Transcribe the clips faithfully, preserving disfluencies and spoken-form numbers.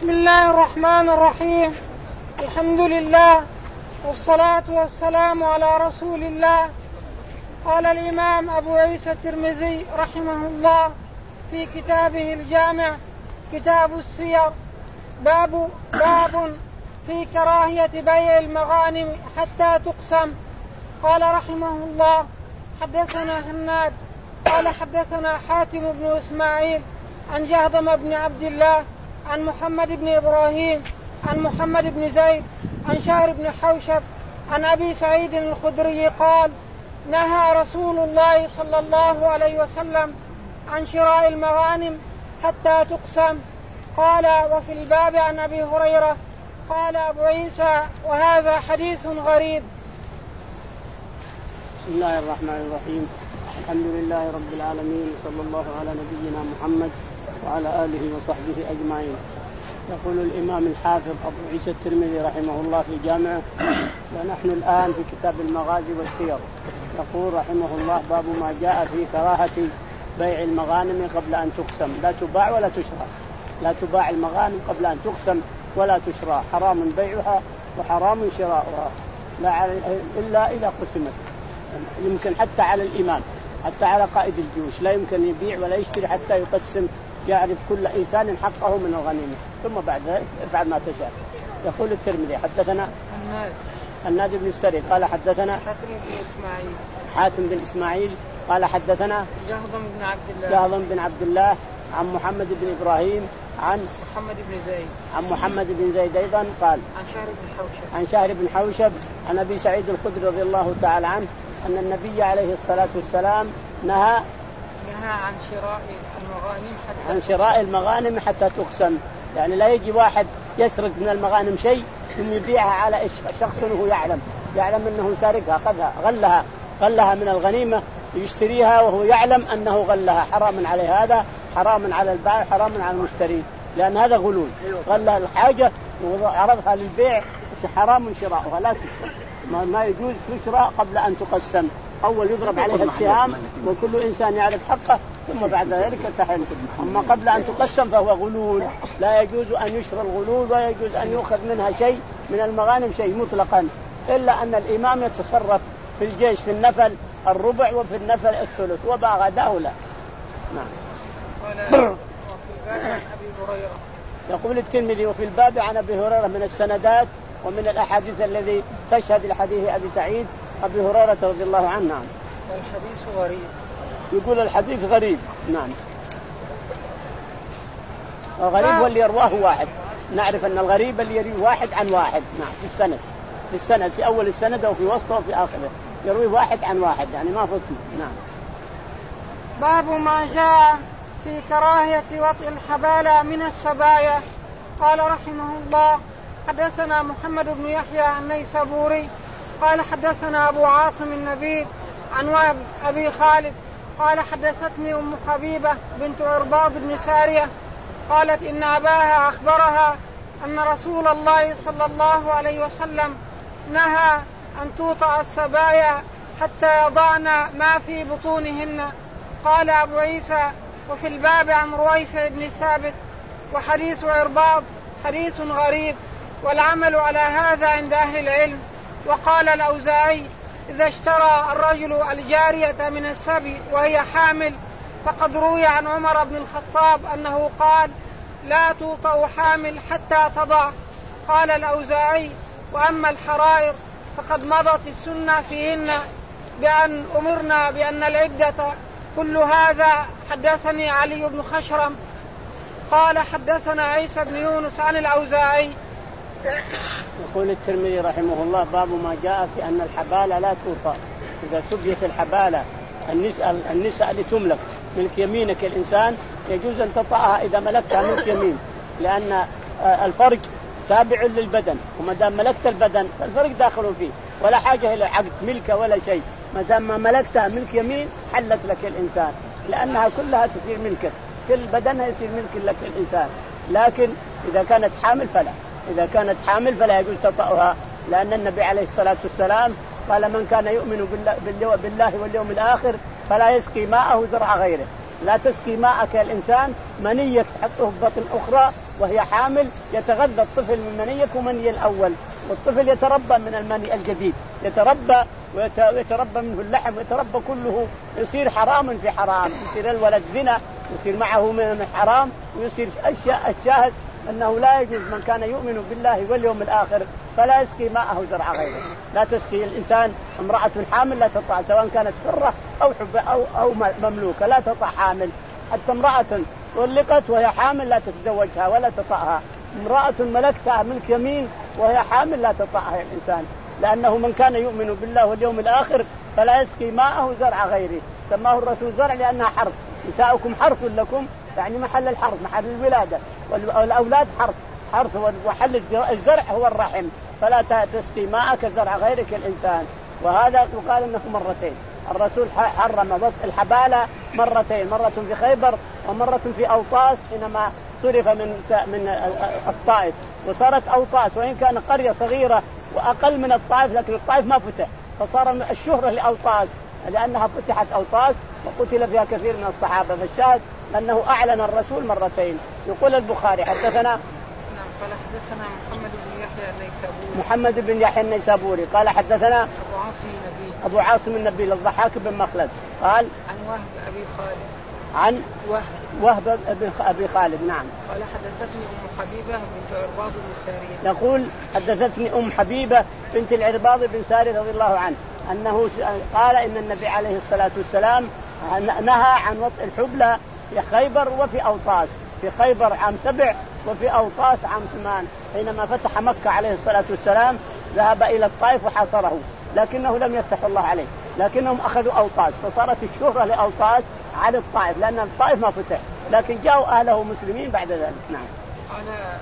بسم الله الرحمن الرحيم. الحمد لله والصلاة والسلام على رسول الله. قال الإمام أبو عيسى الترمذي رحمه الله في كتابه الجامع كتاب السير باب باب في كراهية بيع المغانم حتى تقسم. قال رحمه الله حدثنا هناد قال حدثنا حاتم بن إسماعيل عن جهضم بن عبد الله عن محمد بن إبراهيم عن محمد بن زيد عن شهر بن حوشب عن أبي سعيد الخدري قال نهى رسول الله صلى الله عليه وسلم عن شراء المغانم حتى تقسم. قال وفي الباب عن أبي هريرة. قال أبو عيسى وهذا حديث غريب. بسم الله الرحمن الرحيم. الحمد لله رب العالمين صلى الله على نبينا محمد وعلى آله وصحبه أجمعين. يقول الإمام الحافظ أبو عيسى الترمذي رحمه الله في جامعه ونحن الآن في كتاب المغازي والسير. يقول رحمه الله باب ما جاء في كراهة بيع المغانم قبل أن تقسم. لا تباع ولا تشرى، لا تباع المغانم قبل أن تقسم ولا تشرى، حرام بيعها وحرام شراؤها لا إلا إذا قسمت. يمكن حتى على الإمام، حتى على قائد الجيوش لا يمكن يبيع ولا يشتري حتى يقسم، يعرف كل إنسان حقه من الغنيمة، ثم بعد ذلك افعل ما تشاء. يقول الترمذي حدثنا الناد بن السري قال حدثنا حاتم بن إسماعيل حاتم بن إسماعيل قال حدثنا جهضم بن عبد الله جهضم بن عبد الله عن محمد بن إبراهيم عن محمد بن زيد عن محمد بن زيد أيضا قال عن شهر بن حوشب عن شهر بن حوشب عن أبي سعيد الخدري رضي الله تعالى عنه أن النبي عليه الصلاة والسلام نهى نهى عن شراء المغانم حتى عن شراء المغانم حتى تقسم. يعني لا يجي واحد يسرق من المغانم شيء ثم يبيعها على شخص وهو يعلم يعلم أنه سارقها، أخذها غلها غلها من الغنيمة يشتريها وهو يعلم أنه غلها، حرام عليه هذا، حرام على البائع، حرام على المشتري، لأن هذا غلول. غلها الحاجة وعرضها للبيع، حرام شراؤها لا تشرى، ما يجوز تشرى قبل أن تقسم. أول يضرب عليها السهام وكل إنسان يعرف حقه ثم بعد ذلك تحل. أما قبل أن تقسم فهو غلول، لا يجوز أن يشرى الغلول ولا يجوز أن يؤخذ منها شيء من المغانم شيء مطلقا، إلا أن الإمام يتصرف في الجيش في النفل الربع وفي النفل الثلث وبعده لا. نعم. يقول الترمذي وفي الباب عن أبي هريرة من السندات ومن الأحاديث الذي تشهد لحديث أبي سعيد أبي هريرة رضي الله عنه. نعم. والحديث غريب. يقول الحديث غريب. نعم. الغريب واللي يرواه واحد، نعرف أن الغريب اللي يروي واحد عن واحد. نعم. في السند في السند في أول السند وفي وسطه وفي آخره يروي واحد عن واحد، يعني ما فتن. نعم. باب ما جاء في كراهية وطئ الحبالة من السبايا. قال رحمه الله حدثنا محمد بن يحيى النيسابوري قال حدثنا أبو عاصم النبيل عن وهب أبي خالد قال حدثتني أم حبيبة بنت عرباض بن سارية قالت إن أباها أخبرها أن رسول الله صلى الله عليه وسلم نهى أن توطأ السبايا حتى يضعن ما في بطونهن. قال أبو عيسى وفي الباب عن رويفة بن ثابت وحديث عرباض حديث غريب، والعمل على هذا عند أهل العلم. وقال الأوزاعي إذا اشترى الرجل الجارية من السبي وهي حامل فقد روي عن عمر بن الخطاب أنه قال لا توطأ حامل حتى تضع. قال الأوزاعي وأما الحرائر فقد مضت السنة فيهن بأن أمرنا بأن العدة كل هذا. حدثني علي بن خشرم قال حدثنا عيسى بن يونس عن الأوزاعي. يقول الترمذي رحمه الله باب ما جاء في أن الحبالة لا توطأ. إذا سبيت الحبالة النساء النساء اللي تملك ملك يمينك الإنسان يجوز أن تطأها إذا ملكتها ملك يمين، لأن الفرج تابع للبدن، وما دام ملكت البدن فالفرج داخل فيه ولا حاجة إلى عقد ملكة ولا شيء. ما دام ما ملكتها ملك يمين حلت لك الإنسان، لأنها كلها تصير ملكك، كل بدنها يصير ملك لك الإنسان. لكن إذا كانت حامل فلا إذا كانت حامل فلا يجوز تطأها، لأن النبي عليه الصلاة والسلام قال من كان يؤمن بالله, بالله واليوم الآخر فلا يسقي ماءه زرع غيره. لا تسقي ماءك يا الإنسان منيك تحطه في بطن أخرى وهي حامل، يتغذى الطفل من منيك ومني الأول، والطفل يتربى من المني الجديد، يتربى ويتربى منه اللحم ويتربى كله، يصير حراما في حرام، يصير الولد زنا، يصير معه من حرام، ويصير أشياء. الشاهد أنه لا يجوز من كان يؤمن بالله واليوم الآخر فلا يسقي ماءه زرع غيره. لا تسقي الإنسان امرأة حامل لا تطع، سواء كانت حرة أو حب أو أو مملوكة، لا تطع حامل. حتى امرأة طلقت وهي حامل لا تتزوجها ولا تطعها. امرأة ملكتها ملك يمين وهي حامل لا تطعها الإنسان، لأنه من كان يؤمن بالله واليوم الآخر فلا يسقي ماءه زرع غيره. سماه الرسول زرع لأنها حرث، نساؤكم حرث لكم، يعني محل الحرث محل الولادة، والأولاد حرث حرث وحل الزرع هو الرحم، فلا تسقي ماءك زرع غيرك الإنسان. وهذا يقال أنه مرتين. الرسول حرم وضع الحبالة مرتين، مرة في خيبر ومرة في أوطاس حينما صرف من من الطائف وصارت أوطاس، وإن كان قرية صغيرة وأقل من الطائف لكن الطائف ما فتح، فصار الشهرة لأوطاس لأنها فتحت أوطاس وقتل فيها كثير من الصحابة. فالشاهد أنه أعلن الرسول مرتين. يقول البخاري حدثنا قال حدثنا محمد بن يحيى النيسابوري محمد بن يحيى النيسابوري قال حدثنا أبو عاصم النبيل أبو عاصم النبيل الضحاك بن مخلد قال عن وهب أبي خالد عن وهب وهب أبي خالد نعم قال حدثتني أم حبيبة بنت عرباض بن سارية يقول حدثتني أم حبيبة بنت العرباض بن سارية رضي الله عنه أنه قال إن النبي عليه الصلاة والسلام نهى عن وطء الحبلى في خيبر وفي أوطاس، في خيبر عام سبع وفي أوطاس عام ثمان. حينما فتح مكة عليه الصلاة والسلام ذهب إلى الطائف وحاصره، لكنه لم يفتح الله عليه، لكنهم أخذوا أوطاس، فصارت الشهرة لأوطاس على الطائف لأن الطائف ما فتح، لكن جاءوا أهله مسلمين بعد ذلك. نعم. قال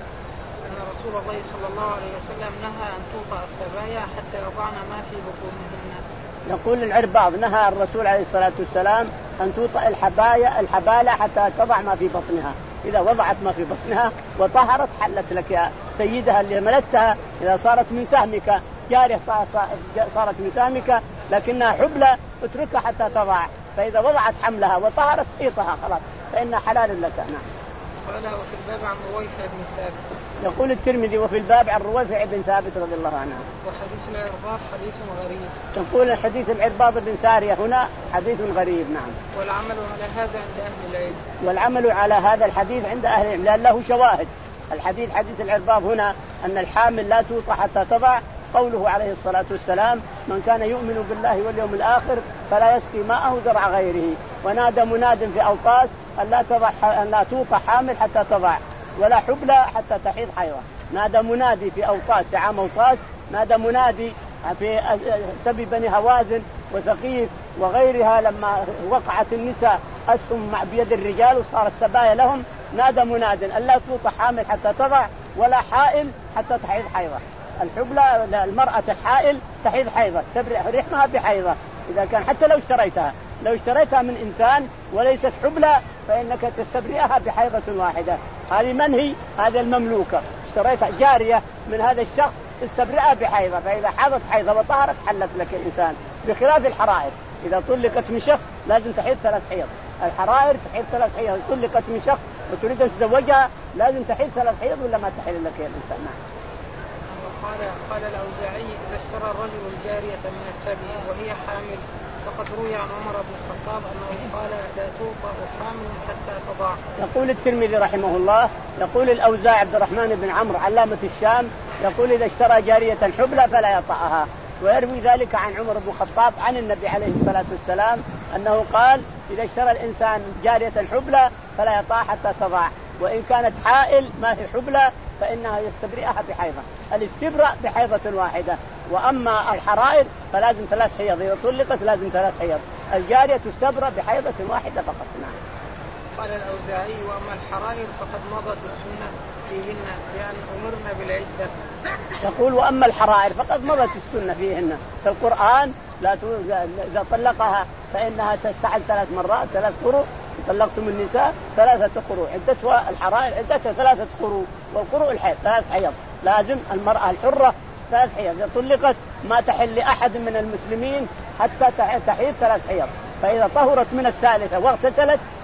أن رسول الله صلى الله عليه وسلم نهى أن توطأ السبايا حتى يضعن ما في بطونهن. يقول العرباض نهى الرسول عليه الصلاة والسلام أن توطأ الحبايا الحبالة حتى تضع ما في بطنها، إذا وضعت ما في بطنها وطهرت حلت لك يا سيدها اللي ملكتها. إذا صارت من سهمك جارية صارت من سهمك لكنها حبلى اتركها حتى تضع، فإذا وضعت حملها وطهرت ايطها خلاص فإنها حلال لك. نعم. قال وفي الباب عن رويفع بن ثابت. يقول الترمذي وفي الباب عن رويفع بن ثابت رضي الله عنه. وحديث العرباض حديث غريب. يقول الحديث العرباض بن سارية هنا حديث غريب. نعم. والعمل على هذا عند أهل العلم. والعمل على هذا الحديث عند أهل العلم لأن له شواهد. الحديث حديث العرباض هنا أن الحامل لا توطى حتى تضع، قوله عليه الصلاة والسلام من كان يؤمن بالله واليوم الآخر فلا يسقي ماءه زرع غيره. ونادى مناد في أوطاس أن لا تضع أن لا توطى حامل حتى تضع ولا حبلى حتى تحيض حيضة. نادى منادي في أوطاس في عام أوطاس، نادى منادي في سبي بني هوازن وثقيف وغيرها لما وقعت النساء أسهم مع بيد الرجال وصارت سبايا لهم، نادى مناد أن لا توطى حامل حتى تضع ولا حائل حتى تحيض حيضة. الحبلى المرأة الحائل تحيض حيضة تبرئ رحمها بحيضة، إذا كان حتى لو اشتريتها لو اشتريتها من إنسان وليست حبلى فإنك تستبرئها بحيضة واحدة. هذه من هي؟ هذه المملوكة، اشتريتها جارية من هذا الشخص تستبرئها بحيضة، فإذا حاضت حيضة وطهرت حلت لك الإنسان، بخلاف الحرائر إذا طلقت من شخص لازم تحيض ثلاث حيض. الحرائر تحيض ثلاث حيض، طلقت من شخص وتريد أن تتزوجها لازم تحيض ثلاث حيض ولا ما تحيض لك يا الإنسان. قال قال الأوزاعي إذا اشترى الرجل الجارية من السبي وهي حامل فقد روي عن عمر بن الخطاب أنه قال لا توطأ حامل حتى تضع. يقول الترمذي رحمه الله يقول الأوزاعي عبد الرحمن بن عمرو علامة الشام يقول إذا اشترى جارية حبلى فلا يطأها، ويروي ذلك عن عمر بن الخطاب عن النبي عليه الصلاة والسلام أنه قال إذا اشترى الإنسان جارية حبلى فلا يطأها حتى تضع، وإن كانت حائل ما هي حبلى فإنها يستبرئها بحيضة، الاستبراء بحيضة واحدة. وأما الحرائر فلازم ثلاث حيض، إذا طلقت لازم ثلاث حيض، الجارية تستبرأ بحيضة واحدة فقط. نعم. قال الأوزاعي وأما الحرائر فقد مضت السنة فيهن لأن أمرنا بالعدة. يقول وأما الحرائر فقد مضت السنة فيهن في القرآن لا إذا طلقها فإنها تستحل ثلاث مرات ثلاث قروء، طلقتم النساء ثلاثة قروء، عدتها الحرائر عدتها ثلاثة قروء، والقروء الحيض ثلاث حيض، لازم المرأة الحرة ثلاث حيض، إذا طلقت ما تحل لأحد من المسلمين حتى تحيض ثلاث حيض، فإذا طهرت من الثالثة واغتسلت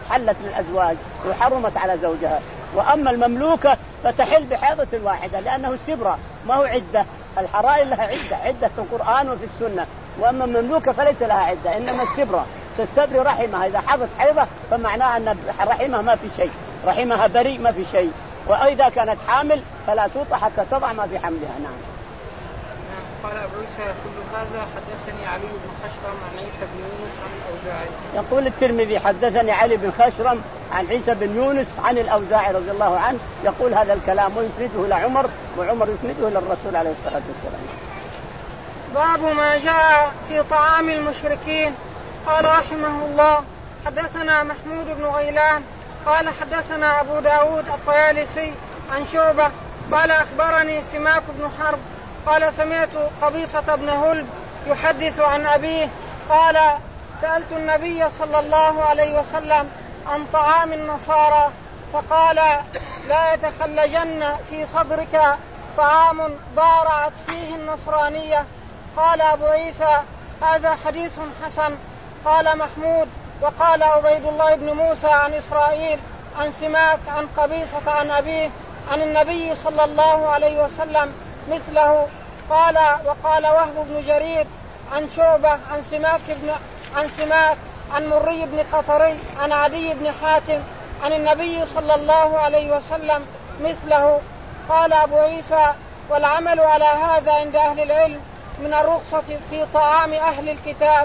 حلت للأزواج وحرمت على زوجها. وأما المملوكة فتحل بحيضة واحدة لأنه السبرة ما هو عدة. الحرائر لها عدة، عدة في القرآن وفي السنة. وأما المملوكة فليس لها عدة، إنما السبرة تستبري رحمها إذا حضت حيضة فمعناها أن رحمها ما في شيء، رحمها بريء ما في شيء. وإذا كانت حامل فلا توطى حتى تضع ما في حملها. نعم. قال أبو عيسى كل هذا حدثني علي بن خشرم عن عيسى بن يونس عن الأوزاعي. يقول الترمذي حدثني علي بن خشرم عن عيسى بن يونس عن الأوزاعي رضي الله عنه يقول هذا الكلام ويسنده لعمر وعمر يسنده للرسول عليه الصلاة والسلام. باب ما جاء في طعام المشركين. قال رحمه الله حدثنا محمود بن غيلان قال حدثنا أبو داود الطيالسي عن شعبة قال أخبرني سماك بن حرب قال سمعت قبيصة بن هلب يحدث عن أبيه قال سألت النبي صلى الله عليه وسلم عن طعام النصارى فقال لا يتخلجن في صدرك طعام ضارعت فيه النصرانية. قال أبو عيسى هذا حديث حسن. قال محمود وقال عبيد الله بن موسى عن إسرائيل عن سماك عن قبيصة عن أبيه عن النبي صلى الله عليه وسلم مثله. قال وقال وهب بن جرير عن شعبة عن سماك بن عن سماك عن مري بن قطري عن عدي بن حاتم عن النبي صلى الله عليه وسلم مثله. قال أبو عيسى والعمل على هذا عند أهل العلم من الرخصة في طعام أهل الكتاب.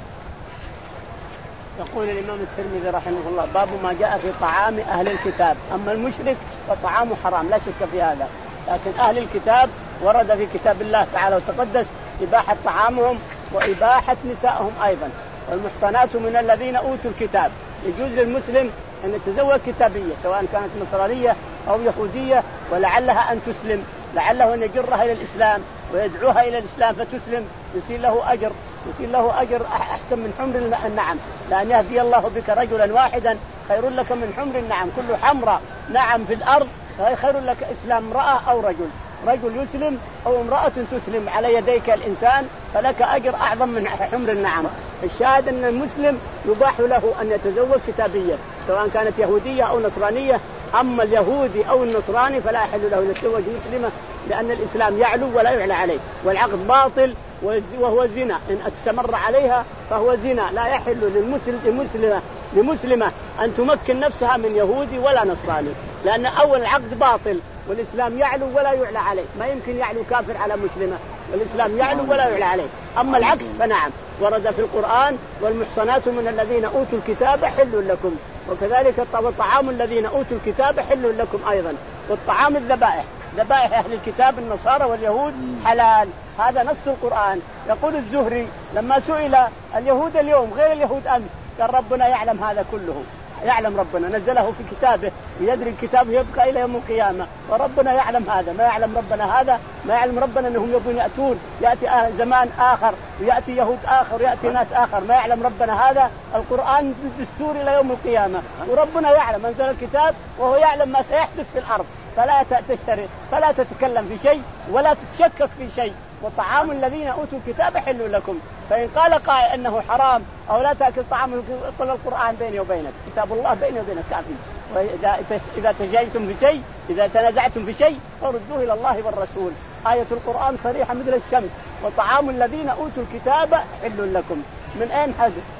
يقول الإمام الترمذي رحمه الله باب ما جاء في طعام أهل الكتاب. أما المشرك فطعامه حرام لا شك في هذا، لكن أهل الكتاب ورد في كتاب الله تعالى وتقدس إباحة طعامهم وإباحة نسائهم أيضا. والمحصنات من الذين أوتوا الكتاب يجوز للمسلم أن يتزوج كتابية سواء كانت نصرانية أو يهودية ولعلها أن تسلم، لعله أن يجرها إلى الإسلام ويدعوها إلى الإسلام فتسلم يصير له أجر، يصير له أجر أحسن من حمر النعم. لأن يهدي الله بك رجلا واحدا خير لك من حمر النعم. كل حمراء نعم في الأرض خير لك إسلام امرأة أو رجل، رجل يسلم أو امرأة تسلم على يديك الإنسان فلك أجر أعظم من حمر النعم. الشاهد أن المسلم يباح له أن يتزوج كتابية سواء كانت يهودية أو نصرانية. أما اليهودي أو النصراني فلا يحل له أن يتزوج مسلمة لأن الإسلام يعلو ولا يعلى عليه، والعقد باطل وهو زنا إن استمر عليها فهو زنا. لا يحل للمسلم لمسلمة لمسلمة أن تمكن نفسها من يهودي ولا نصراني، لأن أول العقد باطل والإسلام يعلو ولا يعلى عليه. ما يمكن يعلو كافر على مسلمة والإسلام يعلو ولا يعلى عليه. أما العكس فنعم ورد في القرآن والمحصنات من الذين أوتوا الكتاب حل لكم، وكذلك الطعام الذين أوتوا الكتاب حل لكم أيضا. والطعام الذبائح ذبائح أهل الكتاب النصارى واليهود حلال، هذا نص القرآن. يقول الزهري لما سئل اليهود اليوم غير اليهود أمس قال ربنا يعلم هذا كله، يعلم ربنا نزله في كتابه ويدري الكتاب يبقى إلى يوم القيامة، وربنا يعلم هذا. ما يعلم ربنا هذا؟ ما يعلم ربنا أنهم يبون يأتون يأتي زمان آخر ويأتي يهود آخر ويأتي ناس آخر. ما يعلم ربنا هذا؟ القرآن دستور إلى يوم القيامة، وربنا يعلم أنزل الكتاب وهو يعلم ما سيحدث في الأرض، فلا تشتري فلا تتكلم في شيء ولا تتشكك في شيء. وطعام الذين أوتوا الكتاب حل لكم. فإن قال قائل أنه حرام أو لا تأكل طعام قل القرآن بيني وبينك، كتاب الله بيني وبينك كافي. وإذا إذا تجاهلتم في شيء إذا تنازعتم في شيء فردوه إلى الله والرسول. آية القرآن صريحة مثل الشمس. وطعام الذين أوتوا الكتاب حل لكم. من أين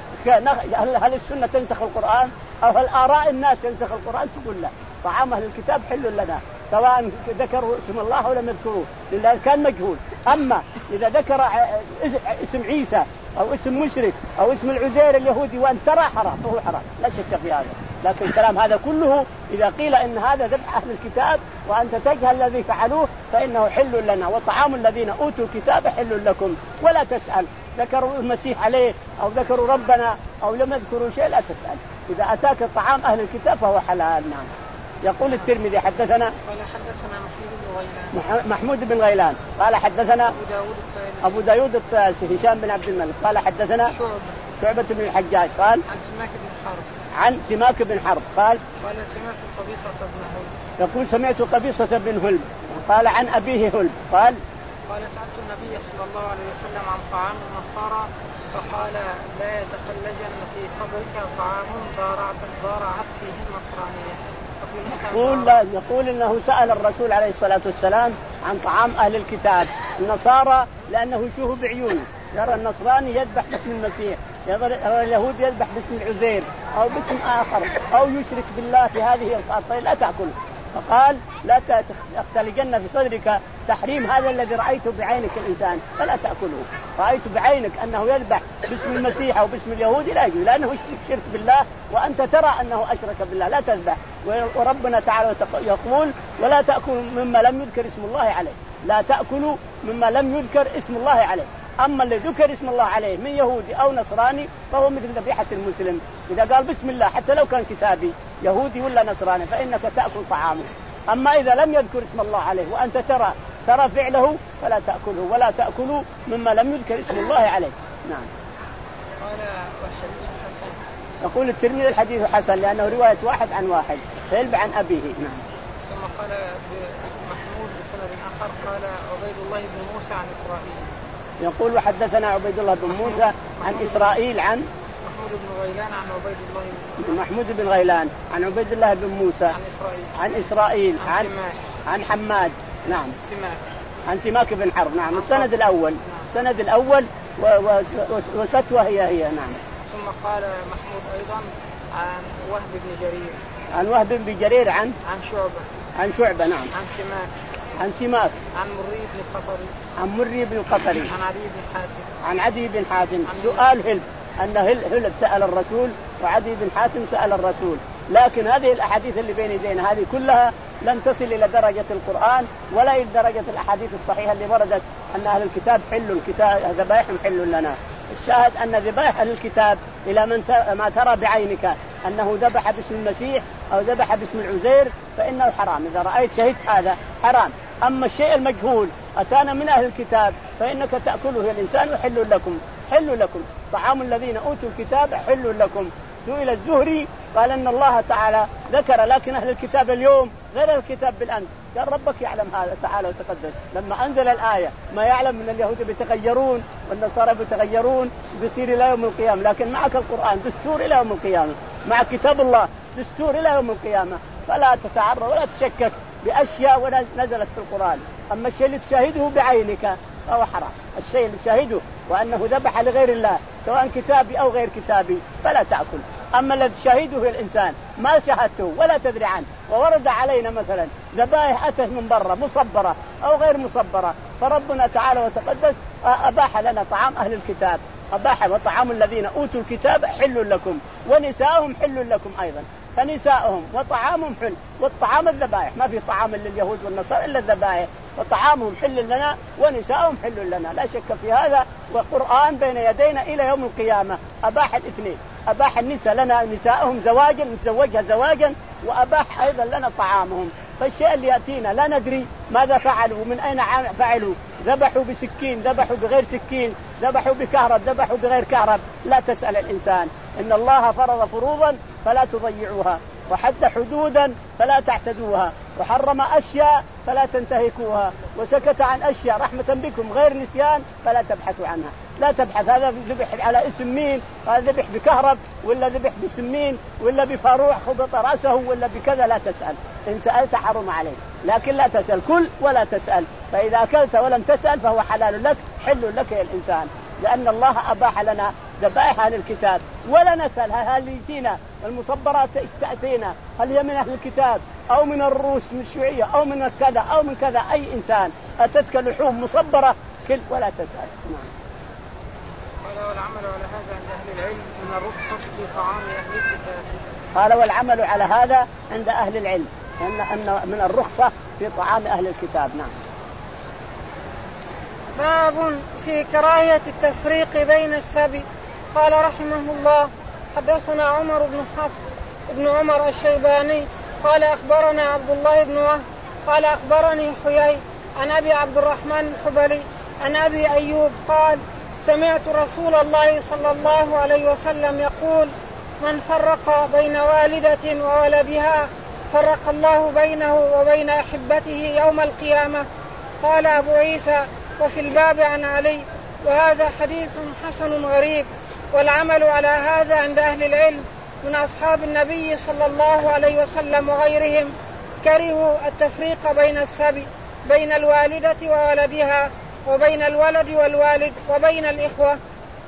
هذا؟ هل السنة تنسخ القرآن أو هل آراء الناس تنسخ القرآن؟ تقول لا، طعام أهل الكتاب حل لنا سواء ذكروا اسم الله أو لم يذكروه لله كان مجهول. أما إذا ذكر اسم عيسى أو اسم مشرك أو اسم العزير اليهودي وأن ترى حرام فهو حرام لا شك في هذا. لكن الكلام هذا كله إذا قيل إن هذا ذبح أهل الكتاب وأنت تجهل الذي فعلوه فإنه حل لنا. وطعام الذين أوتوا الكتاب حل لكم. ولا تسأل ذكروا المسيح عليه أو ذكروا ربنا أو لم يذكروا شيء لا تسأل. إذا أتاك طعام أهل الكتاب فهو حلال. نعم. يقول الترمذي حدثنا قال حدثنا محمود بن غيلان محمود بن غيلان قال حدثنا أبو داود أبو داود الطيالسي هشام بن عبد الملك قال حدثنا شعبة شعبة بن الحجاج قال عن سماك بن حرب عن سماك بن حرب قال قال سمعت قبيصة بن هلب يقول سمعت قبيصة بن هلب قال عن أبيه هلب قال قال سألت النبي صلى الله عليه وسلم عن طعام النصارى فقال لا يتخلجن في صدرك طعام ضارعت ضارعت فيه النصرانية. يقول لا يقول انه سأل الرسول عليه الصلاة والسلام عن طعام اهل الكتاب النصارى لانه يشوفه بعيونه، يرى النصراني يذبح باسم المسيح، يرى اليهود يذبح باسم العزير او باسم اخر او يشرك بالله في هذه الخاصة لا تأكله. فقال لا تختلجن في صدرك تحريم هذا الذي رأيته بعينك الإنسان فلا تأكله. رأيت بعينك أنه يذبح باسم المسيح أو باسم اليهود لا يجوز لأنه يشرك شرك بالله وأنت ترى أنه أشرك بالله لا تذبح. وربنا تعالى يقول ولا تأكلوا مما لم يذكر اسم الله عليه، لا تأكلوا مما لم يذكر اسم الله عليه. أما اللي ذكر اسم الله عليه من يهودي أو نصراني فهو مثل ذبيحة المسلم، إذا قال بسم الله حتى لو كان كتابي يهودي ولا نصراني فإنك تأكل طعامه. أما إذا لم يذكر اسم الله عليه وأنت ترى ترى فعله فلا تأكله ولا تأكلوا مما لم يذكر اسم الله عليه. نعم. يقول الترمذي الحديث حسن لأنه رواية واحد عن واحد فيلب عن أبيه. نعم. ثم قال محمود بسند آخر قال عبيد الله بن موسى عن إسرائيل. يقول وحدثنا عبيد الله بن موسى عن إسرائيل عن محمود بن غيلان عن عبيد الله بن محمود بن غيلان عن عبيد الله بن موسى عن إسرائيل عن إسرائيل عن, عن, عن حماد نعم سماك عن سماك بن حرب نعم السند الأول السند الأول والفتوى هي هي نعم. ثم قال محمود أيضا عن وهب بن جرير عن وهب بن جرير عن عن شعبة عن شعبة نعم عن سماك عن سماك عن مري بن القطري عن مري بن القطري عن عدي بن حاتم عن عدي بن حاتم. سؤال هلب أن هلب سأل الرسول وعدي بن حاتم سأل الرسول، لكن هذه الأحاديث اللي بين يدينا هذه كلها لم تصل إلى درجة القرآن ولا إلى درجة الأحاديث الصحيحة اللي وردت أن أهل الكتاب حلوا الكتاب ذبائحهم حلوا لنا. الشاهد أن ذبائح أهل الكتاب إلى من ما ترى بعينك أنه ذبح باسم المسيح أو ذبح باسم العزير فإنه حرام. إذا رأيت شهيد هذا حرام. أما الشيء المجهول أتانا من أهل الكتاب فإنك تأكله الإنسان وحل لكم حل لكم طعام الذين أوتوا الكتاب حل لكم. سئل الزهري قال أن الله تعالى ذكر لكن أهل الكتاب اليوم غير الكتاب بالأمس، قال ربك يعلم هذا تعالى وتقدس لما أنزل الآية ما يعلم من اليهود بيتغيرون والنصارى بيتغيرون بيصير إلى يوم القيامة، لكن معك القرآن دستور إلى يوم القيامة، مع كتاب الله دستور إلى يوم القيامة، فلا تتعرض ولا تشكك بأشياء نزلت في القرآن. أما الشيء اللي تشاهده بعينك فهو حرام، الشيء اللي تشاهده وأنه ذبح لغير الله سواء كتابي أو غير كتابي فلا تأكل. أما الذي تشاهده الإنسان ما شاهدته ولا تدري عنه وورد علينا مثلا ذبائح أتت من برا مصبرة أو غير مصبرة، فربنا تعالى وتقدس أباح لنا طعام أهل الكتاب، أباح وطعام الذين أوتوا الكتاب حل لكم ونساءهم حل لكم أيضا، فنساءهم وطعامهم حل، والطعام الذبائح ما في طعام لليهود والنصارى إلا الذبائح، وطعامهم حل لنا ونساءهم حل لنا لا شك في هذا. والقرآن بين يدينا إلى يوم القيامة أباح الاثنين، أباح النساء لنا نساءهم زواجا نتزوجها زواجا وأباح أيضا لنا طعامهم. فالشيء اللي يأتينا لا ندري ماذا فعلوا ومن أين فعلوا، ذبحوا بسكين ذبحوا بغير سكين ذبحوا بكهرب ذبحوا بغير كهرب، لا تسأل الإنسان. إن الله فرض فروضا فلا تضيعوها وحد حدودا فلا تعتدوها وحرم أشياء فلا تنتهكوها وسكت عن أشياء رحمة بكم غير نسيان فلا تبحثوا عنها. لا تبحث هذا ذبح على اسم مين، هذا ذبح بكهرب ولا ذبح باسم مين ولا بفاروع خبط رأسه ولا بكذا، لا تسأل. إن سألت حرم عليك، لكن لا تسأل كل ولا تسأل. فإذا أكلت ولم تسأل فهو حلال لك حل لك يا الإنسان، لأن الله أباح لنا ذبائح أهل الكتاب ولا نسأل هل يأتينا المصبرات تأتينا هل هي من أهل الكتاب أو من الروس من الشيوعية أو من كذا أو من كذا، أي إنسان أتتك لحوم مصبرة كل ولا تسأل. نعم. قال والعمل على هذا عند أهل العلم من الرخصة في طعام أهل الكتاب. قال والعمل على هذا عند أهل العلم أن أن من الرخصة في طعام أهل الكتاب. نعم. باب في كراهية التفريق بين السبي. قال رحمه الله حدثنا عمر بن حفص بن عمر الشيباني قال أخبرنا عبد الله بن وهب قال أخبرني حيي عن أبي عبد الرحمن الحبلي عن أبي أيوب قال سمعت رسول الله صلى الله عليه وسلم يقول من فرق بين والدة وولدها فرق الله بينه وبين أحبته يوم القيامة. قال أبو عيسى وفي الباب عن علي. وهذا حديث حسن غريب، والعمل على هذا عند أهل العلم من أصحاب النبي صلى الله عليه وسلم وغيرهم كرهوا التفريق بين السبي بين الوالدة وولدها وبين الولد والوالد وبين الإخوة.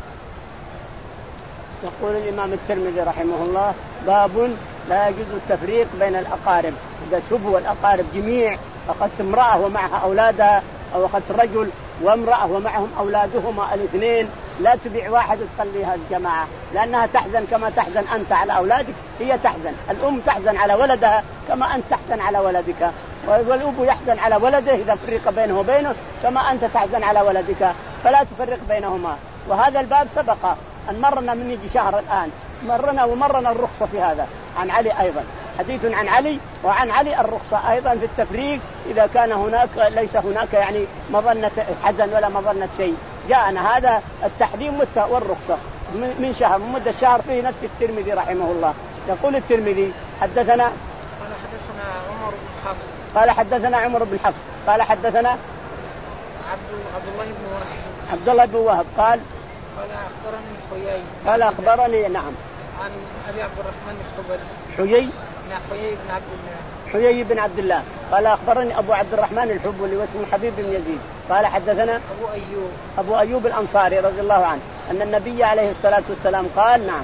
يقول الإمام الترمذي رحمه الله: باب لا يجوز التفريق بين الأقارب. إذا شبهوا الأقارب جميع، أخذت امرأة ومعها أولادها، أو أخذت رجل وامرأة ومعهم أولادهما الاثنين، لا تبيع واحد وتخليها الجماعة، لأنها تحزن كما تحزن أنت على أولادك، هي تحزن، الأم تحزن على ولدها كما أنت تحزن على ولدك، والأب يحزن على ولده إذا فرق بينه وبينه كما أنت تحزن على ولدك، فلا تفرق بينهما. وهذا الباب سبق أن مرنا من يجي شهر الآن، مرنا ومرنا الرخصة في هذا عن علي أيضا، حديث عن علي، وعن علي الرخصة أيضا في التفريق إذا كان هناك ليس هناك يعني مظنة حزن ولا مظنة شيء. جاءنا هذا التحريم والرخصة من شهر، من مدة شهر، فيه نفس الترمذي رحمه الله. يقول الترمذي: حدثنا قال حدثنا عمر بن حفص قال حدثنا عمر بن حفص قال حدثنا عبد عبد الله بن وهب عبد الله بن وهب قال قال أخبرني حيي قال أخبرني نعم عن أبي عبد الرحمن الحبلي حيي حيي بن عبد الله حيي بن عبد الله قال أخبرني أبو عبد الرحمن الحبلي واسمه حبيب بن يزيد قال حدثنا أبو أيوب أبو أيوب الأنصاري رضي الله عنه أن النبي عليه الصلاة والسلام قال: نعم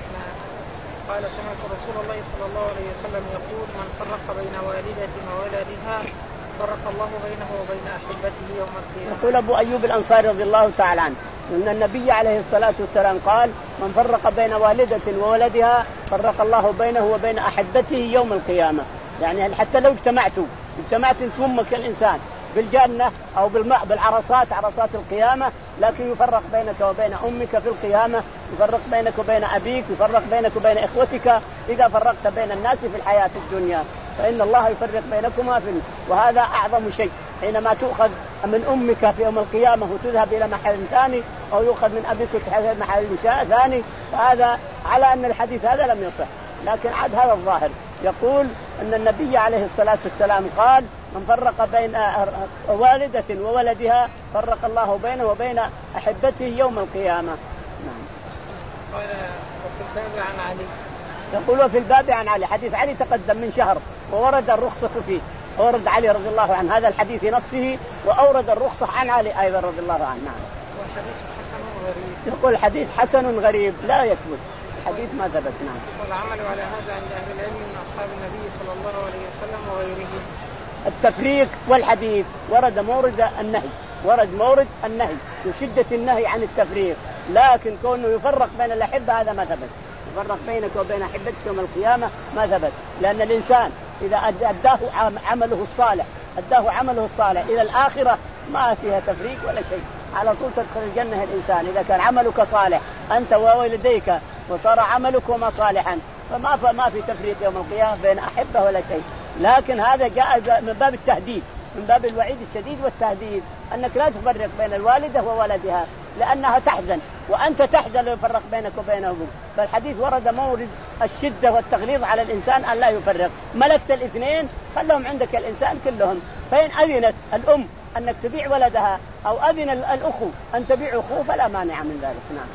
قال: سمعت رسول الله صلى الله عليه وسلم يقول: من فرق بين والدة وولدها فرق الله بينه وبين أحبته يوم القيامة. يقول أبو أيوب الأنصاري رضي الله تعالى عنه أن النبي عليه الصلاة والسلام قال: من فرق بين والدة وولدها فرق الله بينه وبين أحبته يوم القيامة. يعني حتى لو اجتمعتوا اجتمعت انت وامك الإنسان بالجنة أو بالماء بالعرصات عرصات القيامة، لكن يفرق بينك وبين أمك في القيامة، يفرق بينك وبين أبيك، يفرق بينك وبين إخوتك إذا فرقت بين الناس في الحياة الدنيا، فإن الله يفرق بينكما في. وهذا أعظم شيء حينما تؤخذ من أمك في يوم القيامة وتذهب إلى محل ثاني، أو يؤخذ من أبيك وتذهب إلى محل ثاني، فهذا على أن الحديث هذا لم يصح، لكن عاد هذا الظاهر. يقول أن النبي عليه الصلاة والسلام قال: من فرق بين والدة وولدها فرق الله بينه وبين أحبته يوم القيامة. نعم. قال: وفي الباب عن علي. يقول: وفي الباب عن علي، حديث علي تقدم من شهر وورد الرخصة فيه، ورد علي رضي الله عنه هذا الحديث نفسه، وأورد الرخصة عن علي أيضا رضي الله عنه. نعم. والحديث حسن غريب. يقول: حديث حسن غريب لا يثبت، حديث ما ثبت. نعم. والعمل على هذا عند أهل العلم من أصحاب النبي صلى الله عليه وسلم وغيرهم. التفريق والحديث ورد مورد النهي، ورد مورد النهي وشدة النهي عن التفريق، لكن كونه يفرق بين الأحبة هذا ما ثبت. يفرق بينك وبين أحبتك يوم القيامة ما ثبت، لأن الإنسان إذا أداه عمله الصالح أداه عمله الصالح إلى الآخرة ما فيها تفريق ولا شيء، على طول تدخل الجنة الإنسان إذا كان عملك صالح أنت ووالديك وصار عملكما صالحا، فما ما في تفريق يوم القيامة بين أحبة ولا شيء. لكن هذا جاء من باب التهديد، من باب الوعيد الشديد والتهديد، أنك لا تفرق بين الوالدة وولدها لأنها تحزن وأنت تحزن لو يفرق بينك وبينهم. فالحديث ورد مورد الشدة والتغليظ على الإنسان أن لا يفرق. ملكت الاثنين خلهم عندك الإنسان كلهم، فإن أذنت الأم أنك تبيع ولدها أو أذن الأخو أن تبيع أخوه فلا مانع من ذلك. نعم.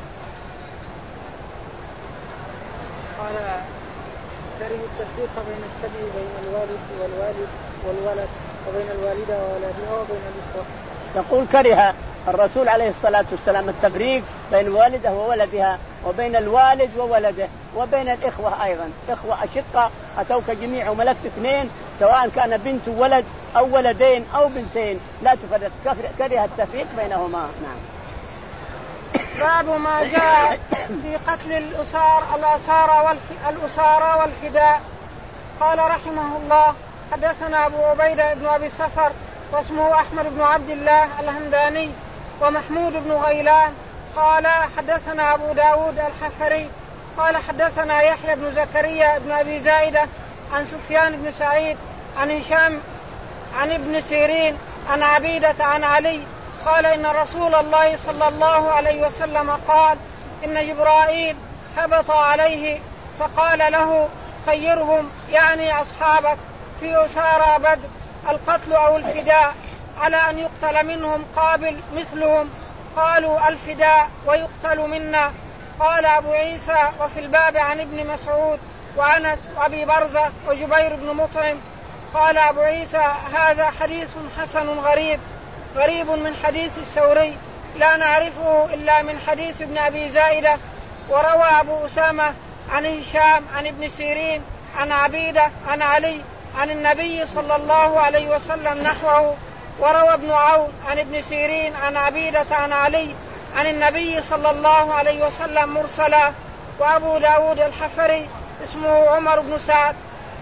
قال: كره التفريق بين السبي بين الوالد والوالد والولد وبين الوالدة وولدها وبين الإخوة. يقول: كره الرسول عليه الصلاة والسلام التفريق بين الوالدة وولدها وبين الوالد وولده وبين الإخوة أيضا، إخوة أشقة أتوك جميع وملكت اثنين سواء كان بنت ولد أو ولدين أو بنتين لا تفرق، كره التفريق بينهما. نعم. باب ما جاء في قتل الأسار الأسارى والأسارى والفداء. قال رحمه الله: حدثنا أبو عبيدة بن أبي سفر واسمه أحمد بن عبد الله الهمداني ومحمود بن غيلان قال حدثنا أبو داود الحفري قال حدثنا يحيى بن زكريا بن أبي زائدة عن سفيان بن سعيد عن هشام عن ابن سيرين عن عبيدة عن علي قال إن رسول الله صلى الله عليه وسلم قال إن جبرائيل هبط عليه فقال له: خيرهم يعني أصحابك في أسارى بدر القتل أو الفداء. على أن يقتل منهم قابل مثلهم؟ قالوا الفداء ويقتل منا. قال أبو عيسى: وفي الباب عن ابن مسعود وأنس وأبي برزة وجبير بن مطعم. قال أبو عيسى: هذا حديث حسن غريب غريب من حديث الثوري لا نعرفه إلا من حديث ابن أبي زائدة. وروى أبو أسامة عن هشام عن ابن سيرين عن عبيدة عن علي عن النبي صلى الله عليه وسلم نحوه. وروى ابن عون عن ابن سيرين عن عبيدة عن علي عن النبي صلى الله عليه وسلم مرسلا. وأبو داود الحفري اسمه عمر بن سعد.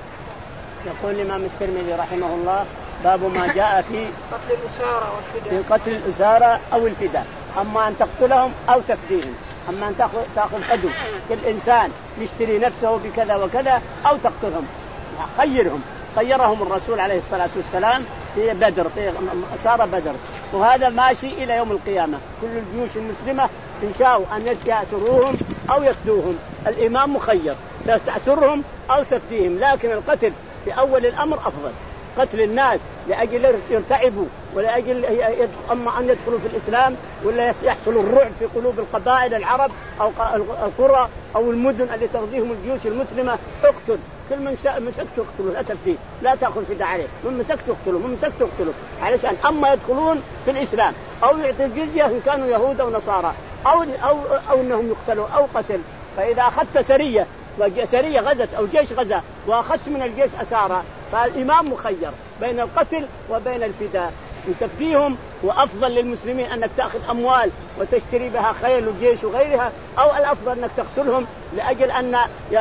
يقول الإمام الترمذي رحمه الله: باب ما جاء في قتل الأسارى والفداء. في قتل الأسارى أو الفداء، أما أن تقتلهم أو تفديهم، أما أن تأخذ تأخذ عدو كل إنسان يشتري نفسه بكذا وكذا أو تقتلهم. خيرهم، خيرهم الرسول عليه الصلاة والسلام في بدر، في أسارى بدر، وهذا ماشي إلى يوم القيامة. كل الجيوش المسلمة إن شاءوا أن يأسروهم أو يفدوهم، الإمام مخير تأسرهم أو تفديهم، لكن القتل في أول الأمر أفضل. قتل الناس لأجل يرتعبوا ولأجل أما أن يدخلوا في الإسلام ولا يحصل الرعب في قلوب القبائل العرب أو القرى أو المدن اللي ترضيهم الجيوش المسلمة، اقتل كل من مسكت اقتلوا، لا تفديه، لا تأخذ فداء عليه، من مسكت اقتلوا، من مسكت اقتلوا، علشان أما يدخلون في الإسلام أو يعطي الجزية إن كانوا يهود أو نصارى أو أو أو إنهم يقتلوا أو قتل. فإذا أخذت سرية سرية غزت أو جيش غزا وأخذت من الجيش أسارى، فالإمام مخير بين القتل وبين الفداء. تفديهم وأفضل للمسلمين أنك تأخذ أموال وتشتري بها خيل وجيش وغيرها، أو الأفضل أنك تقتلهم لأجل أن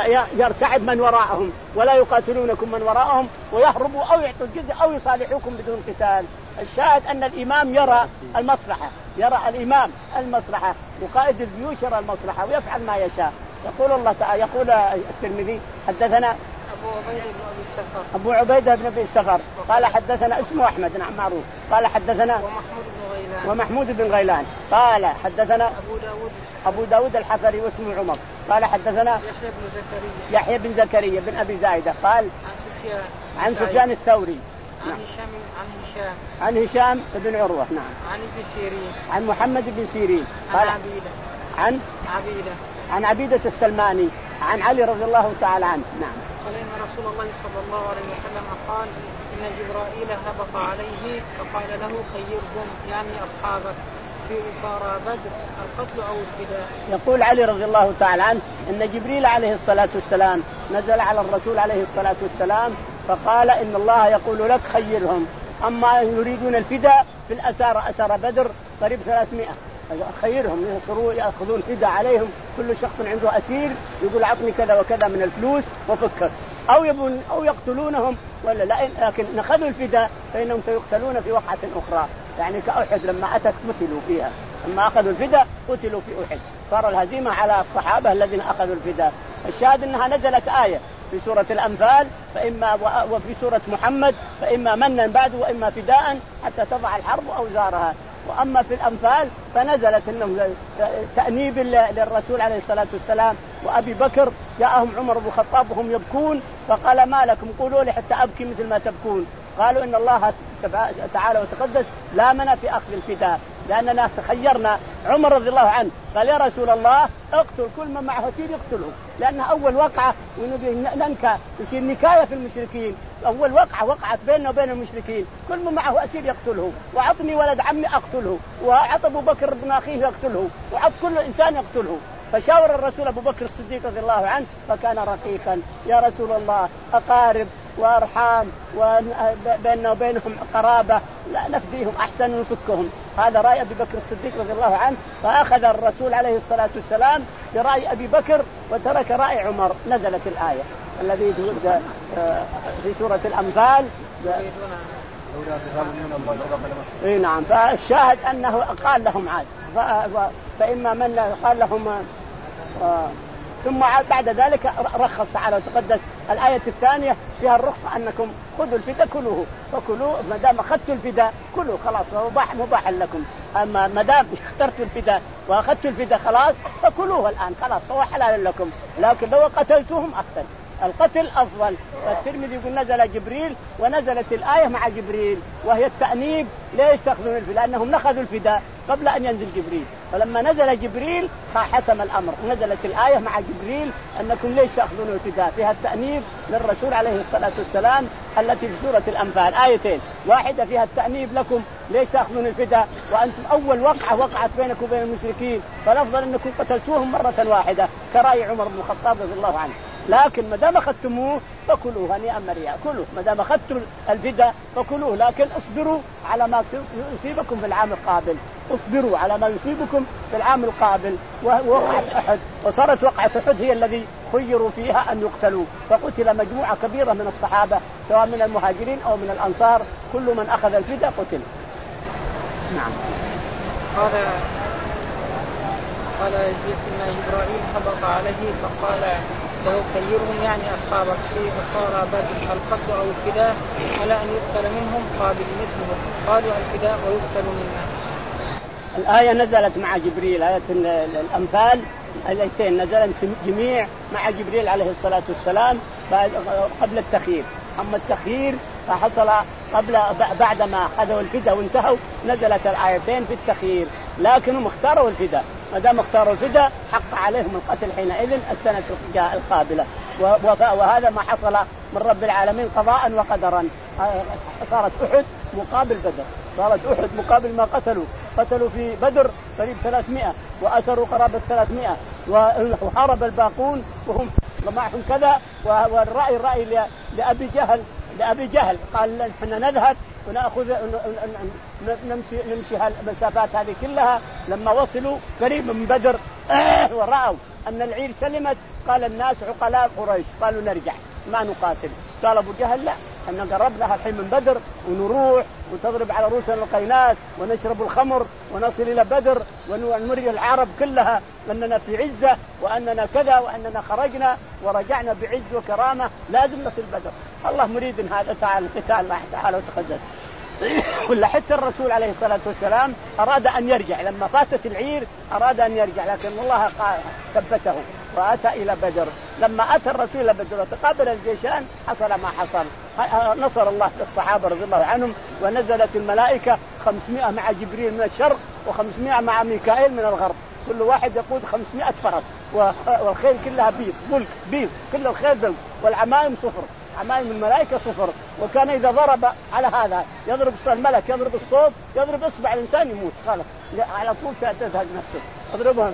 يرتعب من وراءهم ولا يقاتلونكم من وراءهم ويهربوا أو يعطوا الجزية أو يصالحوكم بدون قتال. الشاهد أن الإمام يرى المصلحة، يرى الإمام المصلحة، وقائد الجيوش يرى المصلحة ويفعل ما يشاء. يقول الله تعالى، يقول الترمذي: حدثنا أبو عبيدة بن أبي السفر أبو عبيدة بن أبي السفر قال حدثنا اسمه أحمد، نعم معروف، قال حدثنا ومحمود بن غيلان ومحمود بن غيلان قال حدثنا أبو داود أبو داود الحفري واسمه عمر قال حدثنا يحيى بن زكريا يحيى بن زكريا بن أبي زايدة قال عن سفيان عن سفيان الثوري عن هشام عن هشام عن هشام بن عروة نعم عن ابن سيرين عن محمد بن سيرين قال عن عبيدة عن عبيدة عن عبيدة السلماني عن علي رضي الله تعالى عنه نعم قال إن رسول الله صلى الله عليه وسلم قال: إن جبرائيل هبط عليه فقال له: خيرهم يعني أصحابك في أسارى بدر القتل أو الفداء. يقول علي رضي الله تعالى عنه إن جبريل عليه الصلاة والسلام نزل على الرسول عليه الصلاة والسلام فقال: إن الله يقول لك خيرهم، أما يريدون الفداء في الأسارى أسارى بدر قريب ثلاثمائة، خيرهم يصروا يأخذون فداء عليهم، كل شخص عنده أسير يقول أعطني كذا وكذا من الفلوس وفكر، أو يبون أو يقتلونهم ولا لا، لكن نأخذوا الفداء فإنهم سيقتلون في وقعة أخرى، يعني كأحد لما أتت قتلوا فيها، لما أخذوا الفداء قتلوا في أحد، صار الهزيمة على الصحابة الذين أخذوا الفداء. الشاهد أنها نزلت آية في سورة الأنفال فإما وفي سورة محمد فإما منا بعد وإما فداء حتى تضع الحرب أوزارها. وأما في الأنفال فنزلت إنهم تأنيب للرسول عليه الصلاة والسلام وأبي بكر، جاءهم عمر بن الخطاب وهم يبكون فقال: ما لكم؟ قولوا لي حتى أبكي مثل ما تبكون. قالوا: إن الله تعالى وتقدس لامنا في أخذ الفداء لأننا تخيرنا. عمر رضي الله عنه قال: يا رسول الله اقتل كل من معه أسير يقتله، لأن أول وقعة ننكى يصير نكاية في المشركين، أول وقعة وقعت بيننا وبين المشركين، كل من معه أسير يقتله، وعطني ولد عمي أقتله، وعط أبو بكر ابن أخيه يقتله، وعط كل إنسان يقتله. فشاور الرسول أبو بكر الصديق رضي الله عنه فكان رقيقا: يا رسول الله أقارب وأرحام وبيننا وبينهم قرابة، لا نفديهم أحسن نفكهم. هذا رأي أبي بكر الصديق رضي الله عنه، فأخذ الرسول عليه الصلاة والسلام برأي أبي بكر وترك رأي عمر. نزلت الآية الذي في سورة الأنفال. إيه نعم. فالشاهد أنه قال لهم عاد فإما من قال لهم آه ثم بعد ذلك رخص تعالى وتقدس. الآية الثانية فيها الرخصة أنكم خذوا الفداء كلوه، فكلوا ما دام أخذتوا الفداء كلوا خلاص مباح مباح لكم. أما ما دام اخترتوا الفداء وأخذتوا الفداء خلاص فكلوه الآن خلاص هو حلال لكم، لكن لو قتلتوهم أحسن. القتل أفضل. فالترمذي يقول نزل جبريل ونزلت الآية مع جبريل وهي التأنيب. ليش تأخذون الفداء؟ لأنهم نخذوا الفداء قبل أن ينزل جبريل، فلما نزل جبريل حسم الأمر، نزلت الآية مع جبريل أنكم ليش تأخذون الفداء، فيها التأنيب للرسول عليه الصلاة والسلام التي في سورة الأنفال آيتين، واحدة فيها التأنيب لكم ليش تأخذون الفداء وأنتم أول وقعة وقعت بينكم وبين المشركين، فالأفضل أنكم قتلتوهم مرة واحدة كرأي عمر بن الخطاب رضي الله عنه، لكن ما دام أخذتموه فكلوه هنيئا مريئا، كلوه ما دام أخذتم الفداء فكلوه، لكن اصبروا على ما يصيبكم في العام القابل، اصبروا على ما يصيبكم في العام القابل. ووقعة أحد، وصارت وقعة أحد هي الذي خيروا فيها أن يقتلوا، فقتل مجموعة كبيرة من الصحابة سواء من المهاجرين أو من الأنصار، كل من أخذ الفداء قتل. نعم. قال قال سيدنا إبراهيم هبط عليه فقال له خيرهم يعني أصحابك كيف صار بدر القتل أو الفداء على أن يقتل منهم قابل مثله، قالوا الفداء ويقتل منا. الآية نزلت مع جبريل، آية الأنفال الآيتين نزلت جميع مع جبريل عليه الصلاة والسلام قبل التخيير. أما التخيير فحصل قبل بعدما أخذوا الفداء وانتهوا نزلت الآيتين في التخيير، لكنهم اختاروا الفداء، ما دام اختاروا الفداء حق عليهم القتل حينئذ السنة القابلة. وهذا ما حصل من رب العالمين قضاء وقدرا. صارت أحد مقابل بدر، صارت أحد مقابل ما قتلوا، قتلوا في بدر قريب ثلاثمائة وأسروا قرابة ثلاثمائة، وحارب الباقون وهم معهم كذا. والرأي الرأي لأبي جهل لأبي جهل قال نحن نذهب ونأخذ نمشي نمشي هالمسافات هذه كلها. لما وصلوا قريب من بدر ورأوا أن العير سلمت قال الناس عقلاء قريش قالوا نرجع ما نقاتل. قال أبو جهل لا، احنا قربنا الحين من بدر ونروح وتضرب على رؤوسنا القينات ونشرب الخمر ونصل إلى بدر ونري العرب كلها أننا في عزة وأننا كذا وأننا خرجنا ورجعنا بعز وكرامة، لازم نصل بدر. الله مريد هذا تعالى القتال الله تعالى وتقدس. ولا حتى الرسول عليه الصلاة والسلام أراد أن يرجع لما فاتت العير، أراد أن يرجع لكن الله ثبته وأتى إلى بدر. لما أتى الرسول إلى بدر وتقابل الجيشان حصل ما حصل، نصر الله الصحابة رضي الله عنهم ونزلت الملائكة خمسمائة مع جبريل من الشرق وخمسمائة مع ميكائيل من الغرب، كل واحد يقود خمسمائة فرس والخيل كلها بيض بلك بيض كل الخيل بلك والعمائم صفر، عمائم الملائكة صفر. وكان إذا ضرب على هذا يضرب الملك يضرب الصوت يضرب إصبع الإنسان يموت خلاص على طول تذهب نفسه. اضربهم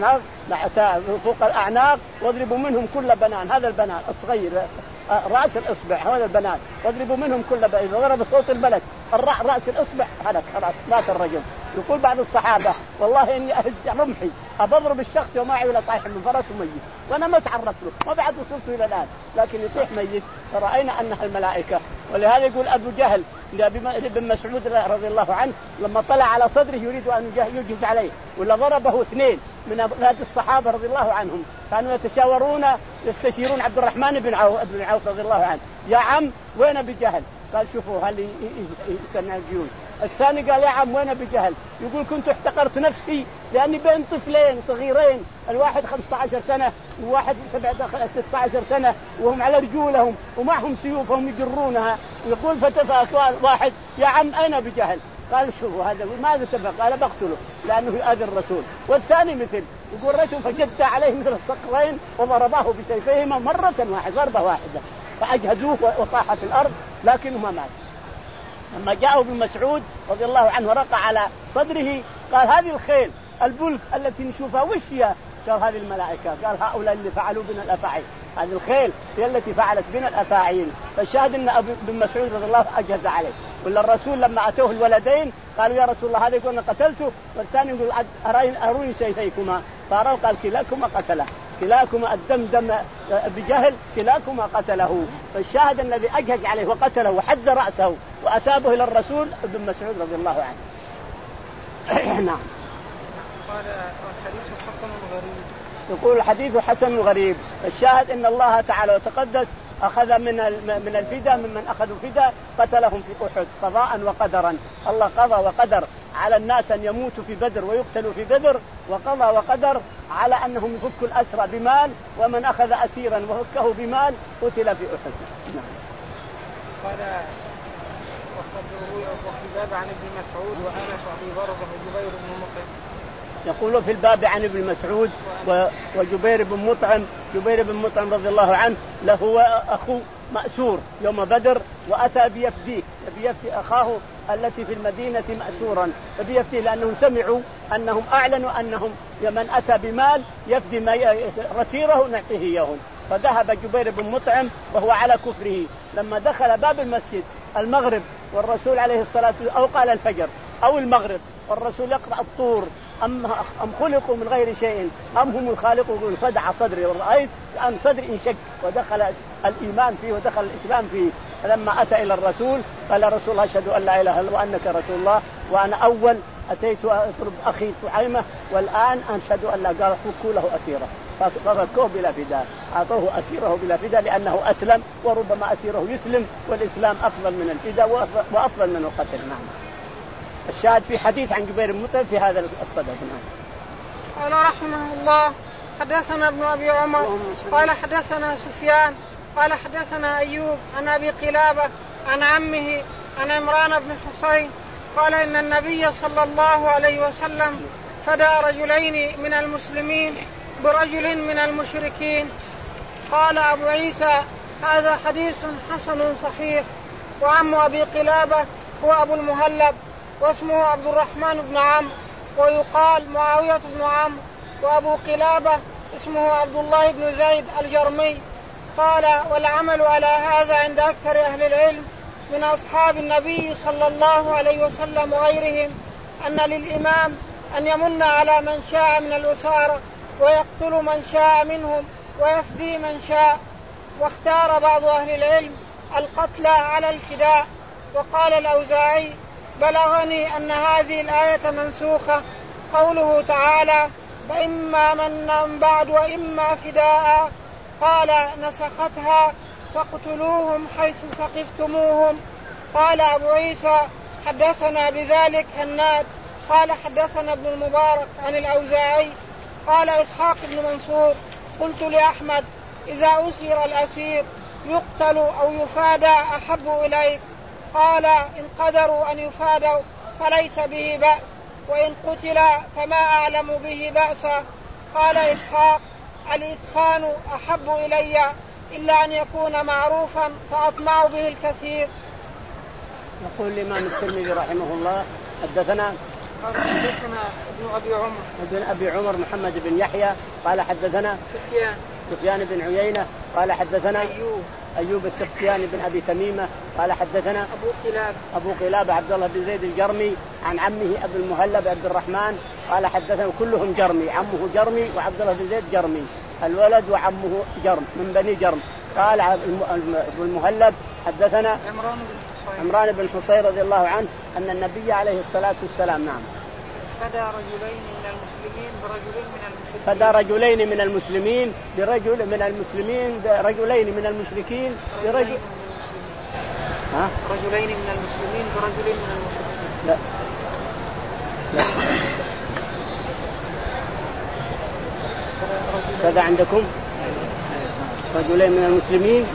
فوق الأعناق واضربوا منهم كل بنان، هذا البنان الصغير رأس الإصبع هذا البنان واضربوا منهم كل بنان. إذا ضرب صوت الملك الرأس رأس الإصبع هلك خلاص مات الرجل. يقول بعض الصحابة والله إني أهز رمحي أبضرب الشخص وما ولا طايح من فرس وميت وأنا ما تعرفت له ما بعد وصلت إلى الآن لكن يطيح ميت، فرأينا أنها الملائكة. ولهذا يقول أبو جهل لابن مسعود رضي الله عنه لما طلع على صدره يريد أن يجهز عليه ولا ضربه اثنين من أولاد الصحابة رضي الله عنهم كانوا يتشاورون يستشيرون عبد الرحمن بن عوف بن عوف رضي الله عنه يا عم وين أبي جهل؟ قال شوفوا هل يسمع الجيوش. الثاني قال يا عم وين أبي جهل؟ يقول كنت احتقرت نفسي لأني بين طفلين صغيرين الواحد خمسة عشر سنة وواحد ستة عشر سنة وهم على رجولهم ومعهم سيوفهم يجرونها. يقول فتفاك واحد يا عم أين أبي جهل؟ قال شوفوا هذا ماذا تفعل؟ قال بقتله لأنه يؤذي الرسول. والثاني مثل يقول رجل فجد عليه مثل الصقرين وضرباه بسيفيهما مرة واحدة ضربة واحدة فأجهزوه وطاح في الأرض لكنه ما مات. لما جاءوا ابن مسعود رضي الله عنه ورقع على صدره قال هذه الخيل البلك التي نشوفها وش هي؟ قال هذه الملائكة. قال هؤلاء اللي فعلوا بنا الأفاعيل، هذه الخيل هي التي فعلت بنا الأفاعيل. فالشاهد أن ابن مسعود رضي الله أجهز عليه. ولا الرسول لما أتوه الولدين قالوا يا رسول الله هذا يقول أنا قتلته والثاني يقول أروني سيفيكما، فأروا قال كلاكما قتله كلاكما الدم دم بجهل كلاكما قتله. فالشاهد الذي أجهز عليه وقتله وحز رأسه وأتابه إلى الرسول ابن مسعود رضي الله عنه. نعم. قال الحديث حسن غريب. يقول الحديث حسن غريب. الشاهد إن الله تعالى وتقدس أخذ من من الفداء ممن أخذوا فداء قتلهم في أحد قضاء وقدرا. الله قضى وقدر على الناس أن يموتوا في بدر ويقتلوا في بدر، وقضى وقدر على أنهم يفكوا الأسرى بمال، ومن أخذ أسيرا وفكه بمال قتل في أحد. نعم. قال وقد روي في الباب عن ابن مسعود وأنس وأبي برزة وجبير بن مطعم. يقول في الباب عن ابن مسعود وجبير بن مطعم. جبير بن مطعم رضي الله عنه له أخو مأسور يوم بدر، وأتى بيفديه بيفدي أخاه التي في المدينة مأسورا، فبيفديه لأنهم سمعوا أنهم أعلنوا أنهم من أتى بمال يفدي رسيره نعطيه إياهم. فذهب جبير بن مطعم وهو على كفره، لما دخل باب المسجد المغرب والرسول عليه الصلاة والسلام أو قال الفجر أو المغرب والرسول يقرأ الطور، أم, أم خلقوا من غير شيء أم هم الخالقون، صدع صدري ورأيت أن صدري انشق ودخل الإيمان فيه ودخل الإسلام فيه. فلما أتى إلى الرسول قال رسول الله أشهد أن لا إله إلا الله وأنك رسول الله، وأنا أول أتيت أطلب أخي طعيمة والآن أشهد أن لا. قال فكوا له أسيره، ففكوه بلا فداء، أعطوه أسيره بلا فداء لأنه أسلم، وربما أسيره يسلم والإسلام أفضل من الفداء وأفضل من القتل. نعم. الشاهد في حديث عن جبير بن مطعم في هذا الصدد. قال رحمه الله حدثنا ابن أبي عمر قال حدثنا سفيان قال حدثنا أيوب عن أبي قلابة عن عمه عن عمران بن حصين قال إن النبي صلى الله عليه وسلم فدى رجلين من المسلمين برجل من المشركين. قال أبو عيسى هذا حديث حسن صحيح. وعم أبي قلابة هو أبو المهلب واسمه عبد الرحمن بن عمرو ويقال معاوية بن عمرو، وأبو قلابة اسمه عبد الله بن زيد الجرمي. قال والعمل على هذا عند أكثر أهل العلم من أصحاب النبي صلى الله عليه وسلم وغيرهم أن للإمام أن يمن على من شاء من الأسارة ويقتل من شاء منهم ويفدي من شاء. واختار بعض أهل العلم القتل على الفداء. وقال الأوزاعي بلغني أن هذه الآية منسوخة، قوله تعالى فإما من بعد وإما فداء. قال نسختها فاقتلوهم حيث ثقفتموهم. قال أبو عيسى حدثنا بذلك هناد قال حدثنا ابن المبارك عن الأوزاعي قال إسحاق بن منصور قلت لأحمد إذا أسر الأسير يقتل أو يفادى أحب إليك؟ قال إن قدروا أن يفادوا فليس به بأس، وإن قتل فما أعلم به بأسا. قال إسحاق الإثخان أحب إلي إلا أن يكون معروفا فأطمع به الكثير. يقول الإمام الترمذي رحمه الله حدثنا حدثنا ابن أبي عمر ابن أبي عمر محمد بن يحيى قال حدثنا سفيان سفيان بن عيينة قال حدثنا أيوب أيوب السختياني بن أبي تميمة قال حدثنا أبو قلاب أبو قلاب عبد الله بن زيد الجرمي عن عمه أبو المهلب عبد الرحمن قال حدثنا كلهم جرمي، عمه جرمي وعبد الله بن زيد جرمي، الولد وعمه جرم من بني جرم. قال أبو المهلب حدثنا عمران بن حصين عمران بن حصين رضي الله عنه أن النبي عليه الصلاة والسلام نعم فدى رجلين من المسلمين برجلين من المشركين فدى رجلين من المسلمين برجل من المسلمين برجلين من المشركين برجل ها رجلين من المسلمين برجلين من المشركين. لا لا كذا عندكم رجلين من المسلمين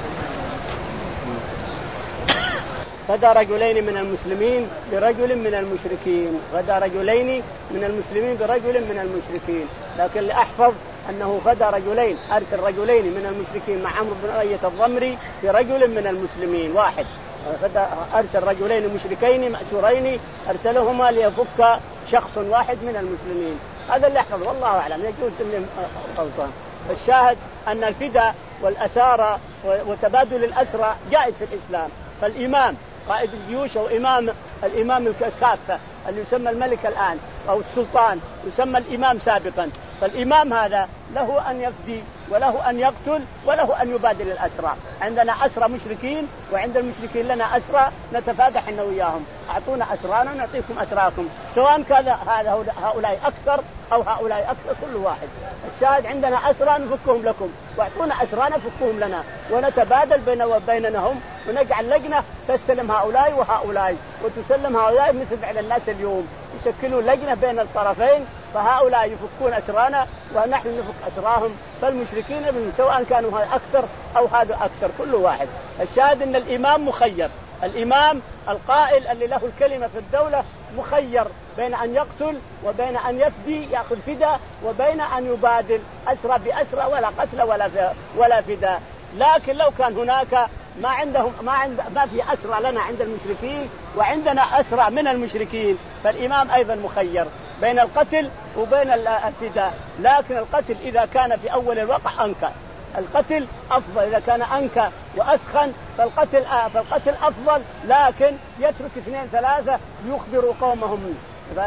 فدى رجلين من المسلمين برجل من المشركين فدى رجلين من المسلمين برجل من المشركين. لكن اللي أحفظ أنه فدى رجلين أرسل رجلين من المشركين مع عمرو بن أمية الضمري برجل من المسلمين واحد، فدى أرسل رجلين مشركين مأسورين أرسلهما ليفك شخص واحد من المسلمين. هذا اللي أحفظ والله أعلم، يجوز أن غلطان. الشاهد أن الفداء والأسارة وتبادل الأسرى جائز في الإسلام. فالإمام قائد الجيوش أو إمام الإمام الكافة اللي يسمى الملك الآن أو السلطان يسمى الإمام سابقا، فالإمام هذا له أن يفدي وله أن يقتل وله أن يبادل الأسرى. عندنا أسرى مشركين وعند المشركين لنا أسرى نتفادى حنا وياهم، أعطونا أسرانا نعطيكم أسراكم، سواء كان هذا هؤلاء أكثر أو هؤلاء أكثر كل واحد. الشاهد عندنا أسرى نفكهم لكم، واعطونا أسرانا فكهم لنا ونتبادل بين وبيننا هم ونجعل لجنة تستلم هؤلاء وهؤلاء وتسلم هؤلاء مثل فعل الناس اليوم، يشكلوا لجنة بين الطرفين، فهؤلاء يفكون أسرانا ونحن نفك أسراهم. فالمشركين من سواء كانوا أكثر أو هذا أكثر كل واحد. الشاهد أن الإمام مخير، الإمام القائل اللي له الكلمة في الدولة مخير بين أن يقتل وبين أن يفدي يأخذ فداء وبين أن يبادل أسرى بأسرى ولا قتل ولا ولا فداء. لكن لو كان هناك ما عندهم ما عند ما في أسرى لنا عند المشركين وعندنا أسرى من المشركين، فالإمام أيضا مخير بين القتل وبين الفداء. لكن القتل إذا كان في أول الوقع أنكى، القتل أفضل. إذا كان أنكى وأثخن فالقتل آه فالقتل أفضل، لكن يترك اثنين ثلاثة يخبروا قومهم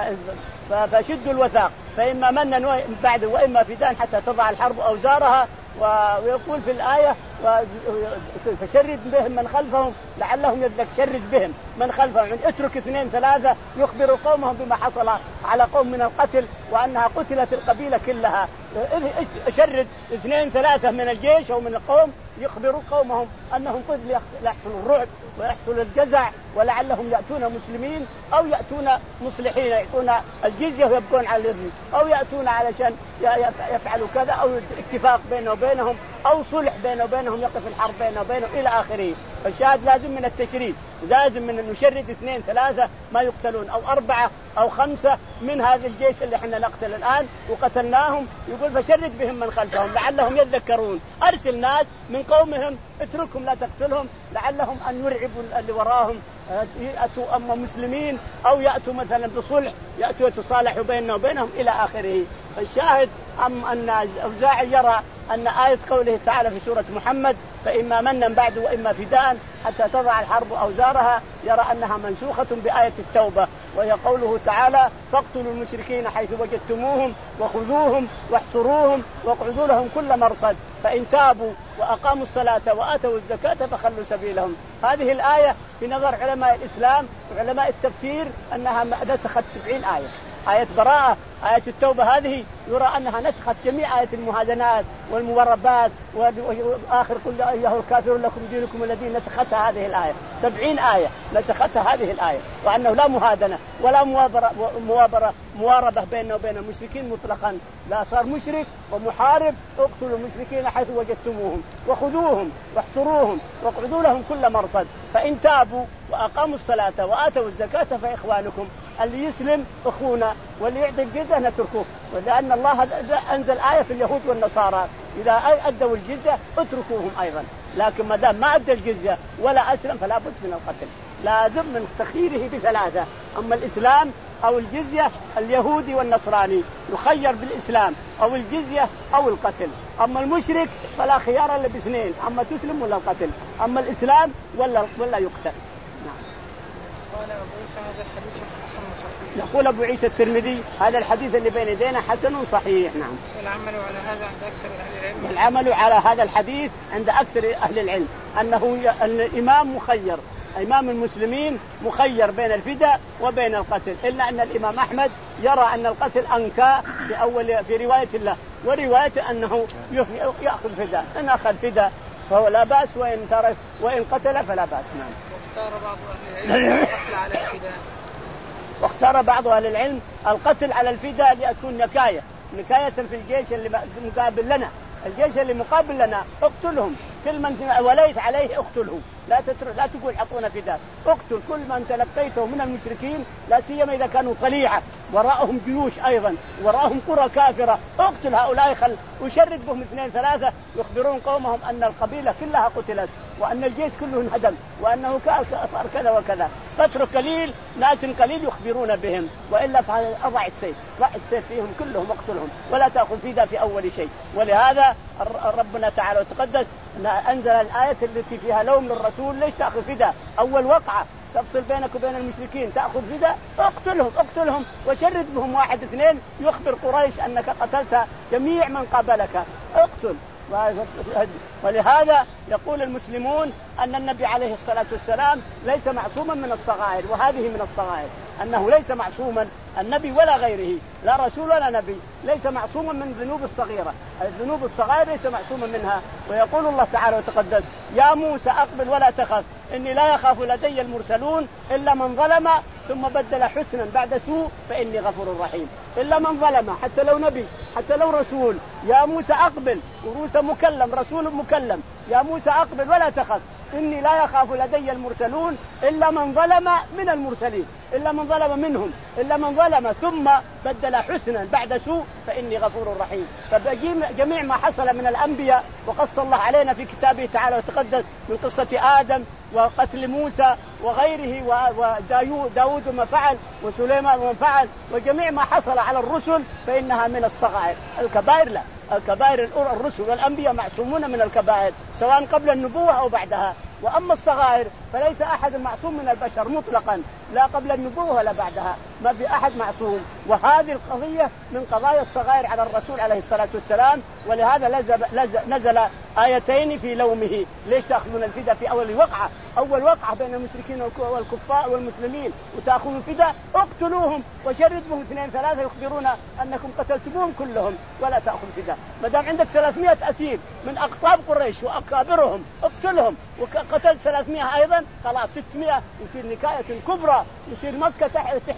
فشدوا الوثاق، فإما منا بعد وإما فداء حتى تضع الحرب أوزارها. ويقول في الآية فشرد بهم من خلفهم لعلهم يذلك، شرد بهم من خلفهم، يعني اترك اثنين ثلاثة يخبروا قومهم بما حصل على قوم من القتل وأنها قتلت القبيلة كلها. شرد اثنين ثلاثة من الجيش أو من القوم يخبروا قومهم أنهم قد يحصل الرعب ويحصل الجزع ولعلهم يأتون مسلمين أو يأتون مصلحين يأتون الجزية ويبقون على الإذن، أو يأتون علشان يفعلوا كذا، أو اتفاق بينه وبينهم، أو صلح بينه وبينهم يقف الحرب بينه وبينهم إلى آخره. فالشاهد لازم من التشريد، لازم من أن نشرد اثنين ثلاثة ما يقتلون أو أربعة أو خمسة من هذا الجيش اللي احنا نقتل الآن وقتلناهم. يقول فشرد بهم من خلفهم لعلهم يذكرون، أرسل ناس من قومهم اتركهم لا تقتلهم لعلهم أن يرعبوا اللي وراهم، يأتوا أما مسلمين أو يأتوا مثلا بصلح يأتوا يتصالحوا بيننا وبينهم إلى آخره. فالشاهد أم أن أوزاعي يرى أن آية قوله تعالى في سورة محمد فإما منا بعد وإما فداء حتى تضع الحرب أوزارها، يرى أنها منسوخة بآية التوبة، وهي قوله تعالى فاقتلوا المشركين حيث وجدتموهم وخذوهم واحصروهم واقعدوا لهم كل مرصد فإن تابوا وأقاموا الصلاة وآتوا الزكاة فخلوا سبيلهم. هذه الآية في نظر علماء الإسلام وعلماء التفسير أنها نسخت سبعين آية. آية براءة، آية التوبة هذه يرى أنها نسخت جميع آية المهادنات والموربات وآخر كل أيها الكافرون لكم دينكم الذين نسختها هذه الآية. سبعين آية نسختها هذه الآية، وأنه لا مهادنة ولا موابرة موابرة مواربة بيننا وبين المشركين مطلقا، لا صار مشرك ومحارب. اقتلوا المشركين حيث وجدتموهم وخذوهم واحصروهم واقعدوا لهم كل مرصد فإن تابوا وأقاموا الصلاة وآتوا الزكاة فإخوانكم. اللي يسلم أخونا واللي يعطي الجزية نتركه، ولأن الله أنزل آية في اليهود والنصارى إذا أدوا الجزية اتركوهم أيضا، لكن ما دام ما أدى الجزية ولا أسلم فلا بد من القتل، لازم من تخييره بثلاثة. أما الإسلام أو الجزية، اليهودي والنصراني يخير بالإسلام أو الجزية أو القتل. أما المشرك فلا خيار إلا باثنين، أما تسلم ولا القتل، أما الإسلام ولا ولا يقتل. نعم. قال أبو عيسى هذا الحديث حسن صحيح. يقول أبو عيسى الترمذي هذا الحديث اللي بين يدينا حسن صحيح. نعم. والعمل على هذا عند أكثر أهل العلم. العمل على هذا الحديث عند أكثر أهل العلم أنه أن الإمام مخير، إمام المسلمين مخير بين الفداء وبين القتل، إلا أن الإمام أحمد يرى أن القتل أنكى في أول في رواية الله، ورواية أنه يأخذ فداء، إن أخذ فداء فهو لا بأس، وإن ترك وإن قتل فلا بأس. نعم. واختار بعض أهل العلم القتل على الفداء. واختار بعض أهل العلم القتل على الفداء ليكون نكاية نكاية في الجيش اللي مقابل لنا، الجيش اللي مقابل لنا اقتلهم، كل من وليت عليه اقتله، لا تترك لا تقول حطونا فداء، اقتل كل من تلقيته من المشركين، لا سيما إذا كانوا طليعة وراءهم جيوش أيضا وراءهم قرى كافرة، اقتل هؤلاء خل وشرد بهم اثنين ثلاثة يخبرون قومهم أن القبيلة كلها قتلت وأن الجيش كله انهدم وأنه صار كذا وكذا، فاترك قليل ناس قليل يخبرون بهم، وإلا فأضع السيف ضع السيف فيهم كلهم اقتلهم ولا تأخذ فداء في أول شيء. ولهذا ربنا تعالى وتقدس أنزل الآية التي فيها لوم للرسول ليش تأخذ فداء، أول وقعة تفصل بينك وبين المشركين تأخذ فداء، اقتلهم اقتلهم وشرد بهم واحد اثنين يخبر قريش أنك قتلت جميع من قابلك، اقتل. ولهذا يقول المسلمون أن النبي عليه الصلاة والسلام ليس معصوما من الصغائر، وهذه من الصغائر أنه ليس معصوما النبي ولا غيره، لا رسول ولا نبي، ليس معصوما من الذنوب الصغيرة، الذنوب الصغيرة ليس معصوما منها. ويقول الله تعالى وتقدس: يا موسى أقبل ولا تخف إني لا يخاف لدي المرسلون إلا من ظلم ثم بدل حسنا بعد سوء فإني غفور رحيم. إلا من ظلم، حتى لو نبي حتى لو رسول. يا موسى أقبل، وموسى مكلم رسول مكلم، يا موسى أقبل ولا تخف إني لا يخاف لدي المرسلون إلا من ظلم من المرسلين، إلا من ظلم منهم، إلا من ظلم ثم بدل حسنا بعد سوء فإني غفور رحيم. فجميع ما حصل من الأنبياء وقص الله علينا في كتابه تعالى وتقدس من قصة آدم وقتل موسى وغيره وداود ما فعل وسليمان ما فعل وجميع ما حصل على الرسل فإنها من الصغائر. الكبائر لا، الكبائر الرسل والأنبياء معصومون من الكبائر سواء قبل النبوة أو بعدها. وأما الصغائر فليس أحد معصوم من البشر مطلقا، لا قبل النبوة ولا بعدها، ما في أحد معصوم. وهذه القضية من قضايا الصغائر على الرسول عليه الصلاة والسلام. ولهذا نزل آيتين في لومه: ليش تأخذون الفداء في أول وقعة، أول وقعة بين المشركين والكفار والمسلمين وتأخذوا الفداء؟ اقتلوهم وشردهم اثنين ثلاثة يخبرون أنكم قتلتموهم كلهم ولا تأخذ فداء. ما دام عندك ثلاثمائة أسير من أقطاب قريش وأكابرهم اقتلهم، وقتلت ثلاثمائة أيضا خلاص ستمائة، يصير نكاية كبرى، يصير مكة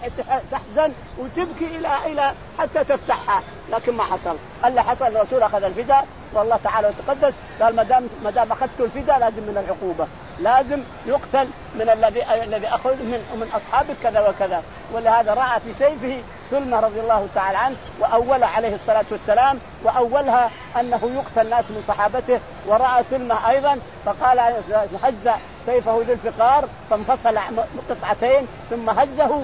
تحزن وتبكي إلى إلى حتى تفتحها. لكن ما حصل. اللي حصل الرسول أخذ الفداء، والله تعالى وتقدس قال: ما دام ما دام أخذت الفداء لازم من العقوبة، لازم يقتل من الذي الذي أخذ من من أصحابك كذا وكذا. ولهذا رأى في سيفه ثلمة رضي الله تعالى عنه، وأول عليه الصلاة والسلام، وأولها أنه يقتل ناس من صحابته، ورأى ثلمة أيضا فقال: هز سيفه ذي الفقار فانفصل قطعتين ثم هزه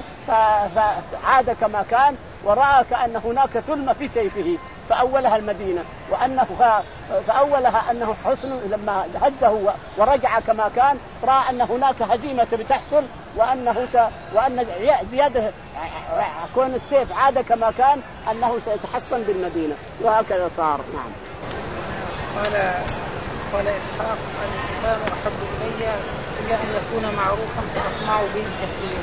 فعاد كما كان، ورأى كأن هناك ثلمة في سيفه فأولها المدينة، وأنه فأولها أنه حسن لما هزه ورجع كما كان رأى أن هناك هزيمة بتحصل، وأنه س... وأن زيادة كون السيف عاد كما كان أنه سيتحصن بالمدينة، وهكذا صار. نعم. قال قال إسحاق: الإسلام أحب إلي إلا أن يكون معروفا فأطمع به الجحيم.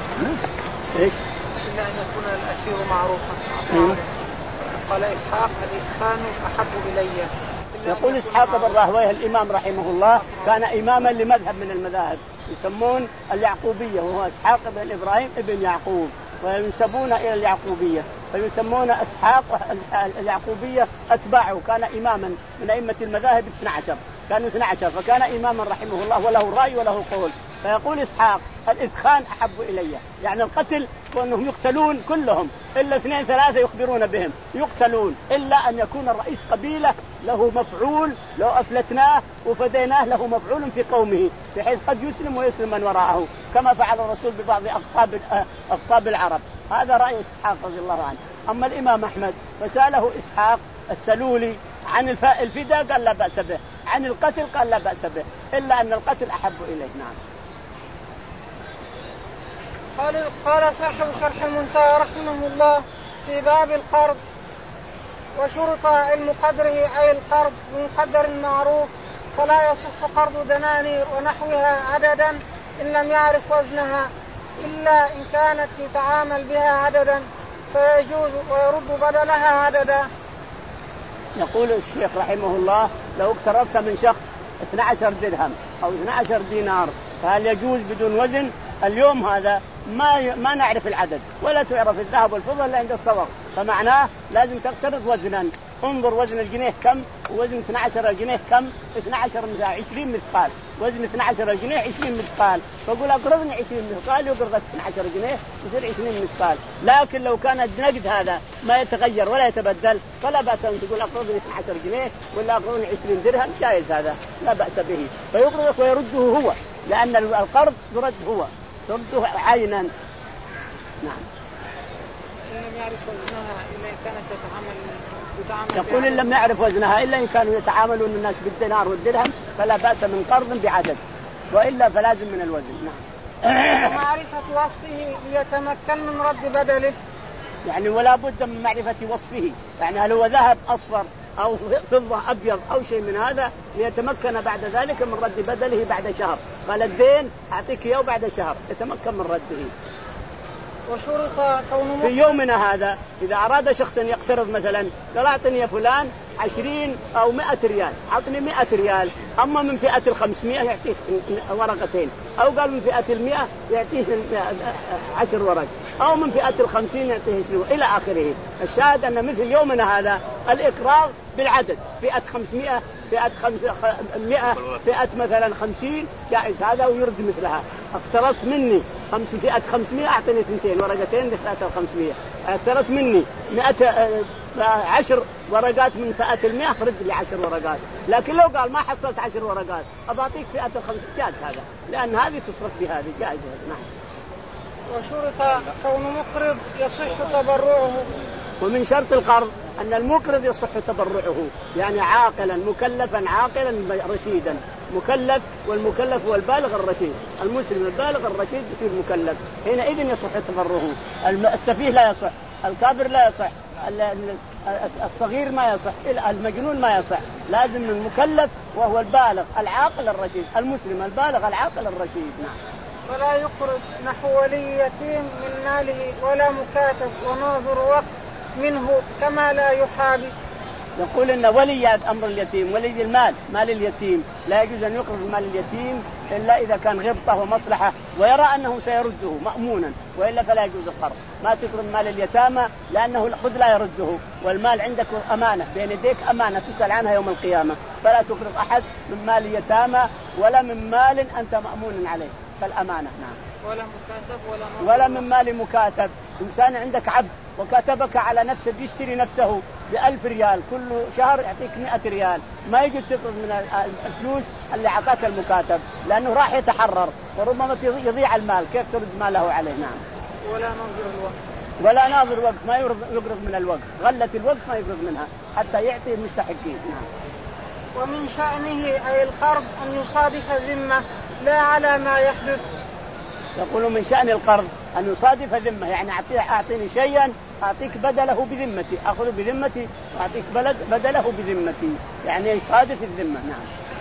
إيش؟ إلا أن يكون الأسير معروفا فأطمع به. قال إسحاق: الإسلام أحب إلي. يقول إسحاق بن راهويه الإمام رحمه الله كان إماما لمذهب من المذاهب يسمون اليعقوبية، وهو إسحاق بن إبراهيم ابن يعقوب، وينسبون إلى اليعقوبية فيسمون إسحاق اليعقوبية أتباعه. كان إماما من أئمة المذاهب اثنى عشر، كانوا اثنى عشر، فكان إماما رحمه الله وله رأي وله قول. فيقول إسحاق: الإدخان أحب إلي، يعني القتل وأنهم يقتلون كلهم إلا اثنين ثلاثة يخبرون بهم يقتلون، إلا أن يكون الرئيس قبيلة له مفعول لو أفلتناه وفديناه له مفعول في قومه، بحيث قد يسلم ويسلم من وراءه كما فعل الرسول ببعض أقطاب أقطاب العرب. هذا رأي إسحاق رضي الله عنه. أما الإمام أحمد فسأله إسحاق السلولي عن الفداء قال لا بأس به، عن القتل قال لا بأس به، إلا أن القتل أحب إليه. نعم. قال قال صاحب شرح المنتهى رحمه الله في باب القرض: وشرط علم قدره أي القرض بمقدر معروف، فلا يصح قرض دنانير ونحوها عددا إن لم يعرف وزنها، إلا إن كانت يتعامل بها عددا فيجوز ويرد بدلها عددا. يقول الشيخ رحمه الله: لو اقترضت من شخص اثني عشر درهم أو اثني عشر دينار فهل يجوز بدون وزن؟ اليوم هذا ما ما نعرف العدد ولا تعرف الذهب والفضة إلا عند الصور، فمعناه لازم تقترض وزنا. انظر وزن الجنيه كم، ووزن اثني عشر جنيه كم، اثني عشر عشرين مثقال، وزن اثني عشر جنيه عشرين مثقال، فقول أقرضني عشرين مثقال يقرض اثني عشر جنيه يصير عشرين مثقال. لكن لو كان النقد هذا ما يتغير ولا يتبدل فلا بأس أن تقول أقرضني اثني عشر جنيه ولا أقرضني عشرين درهم، جائز هذا لا بأس به، فيقرضك ويرده هو، لأن القرض يرد هو ترده عينا. نعم. إن لم يعرف وزنها إلا إن كانت تتعامل يقول إن لم يعرف وزنها إلا إن كانوا يتعاملون الناس بالدينار والدرهم فلا بأس من قرض بعدد، وإلا فلازم من الوزن. نعم. ومعرفة وصفه ليتمكن من رد بدله، يعني ولا بد من معرفة وصفه، يعني هل هو ذهب أصفر أو فضة أبيض أو شيء من هذا ليتمكن بعد ذلك من رد بدله بعد شهر. قال الدين أعطيك إياه بعد شهر يتمكن من رده. وشرط كون في يومنا هذا إذا أراد شخص أن يقترض مثلا قال أعطني يا فلان عشرين أو مئة ريال، أعطني مئة ريال، أما من فئة الخمسمائة يعطيه ورقتين، أو قال من فئة المئة يعطيه عشر ورق، أو من فئة الخمسين يعطيه عشرين إلى آخره. الشاهد أن مثل يومنا هذا الإقراض بالعدد، فئة خمسمائة، فئة مئة، فئة مثلا خمسين، جائز هذا ويرد مثلها. اقترضت مني خمس فئة خمسمائة أعطني اثنتين ورقتين لفئة الخمسمائة، اقترضت مني مئة عشر ورقات من فئة المئة رد لي عشر ورقات. لكن لو قال ما حصلت عشر ورقات أبعطيك فئة الخمسين، جائز هذا لأن هذه تصرف بهذه، جائز هذا. نعم. وشرط كون مقرض يصح تبرعه. ومن شرط القرض أن المقرض يصح تبرعه، يعني عاقلا مكلفا عاقلا رشيدا، مكلف، والمكلف هو البالغ الرشيد، المسلم البالغ الرشيد يصير مكلف، حينئذ يصح تبرعه. السفيه لا يصح، الكافر لا يصح، الصغير ما يصح، المجنون ما يصح، لازم المكلف وهو البالغ العاقل الرشيد، المسلم البالغ العاقل الرشيد. نعم. ولا يقرض نحو ولي يتيم من ماله ولا مكاتب وناظر وقت منه كما لا يحابي. يقول إن ولي أمر اليتيم، ولي المال، مال اليتيم لا يجوز أن يقرض مال اليتيم إلا إذا كان غبطة ومصلحة ويرى أنه سيرده مأمونا، وإلا فلا يجوز القرض. ما تقرض مال اليتامى لأنه الخذ لا يرده، والمال عندك أمانة بين يديك، أمانة تسأل عنها يوم القيامة، فلا تقرض أحد من مال اليتامى ولا من مال أنت مأمون عليه، فالأمانة. نعم. ولا مكاتب ولا ولا من مال مكاتب. إنسان عندك عبد وكاتبك على نفسه يشتري نفسه بألف ريال، كل شهر يعطيك مئة ريال، ما يجوز تقرض من الفلوس اللي عطاك المكاتب لأنه راح يتحرر وربما يضيع المال، كيف ترد ماله عليه. نعم. ولا ناظر الوقت. ولا ناظر وقت، ما يقرض من الوقت، غلة الوقت ما يقرض منها حتى يعطي المستحقين. نعم. ومن شأنه أي القرض أن يصادف ذمة لا على ما يحدث. يقول من شأن القرض أن يصادف ذمة، يعني أعطيني شيئا أعطيك بدله بذمتي، أخذ بذمتي وأعطيك بدله بذمتي، يعني يصادف الذمة. نعم.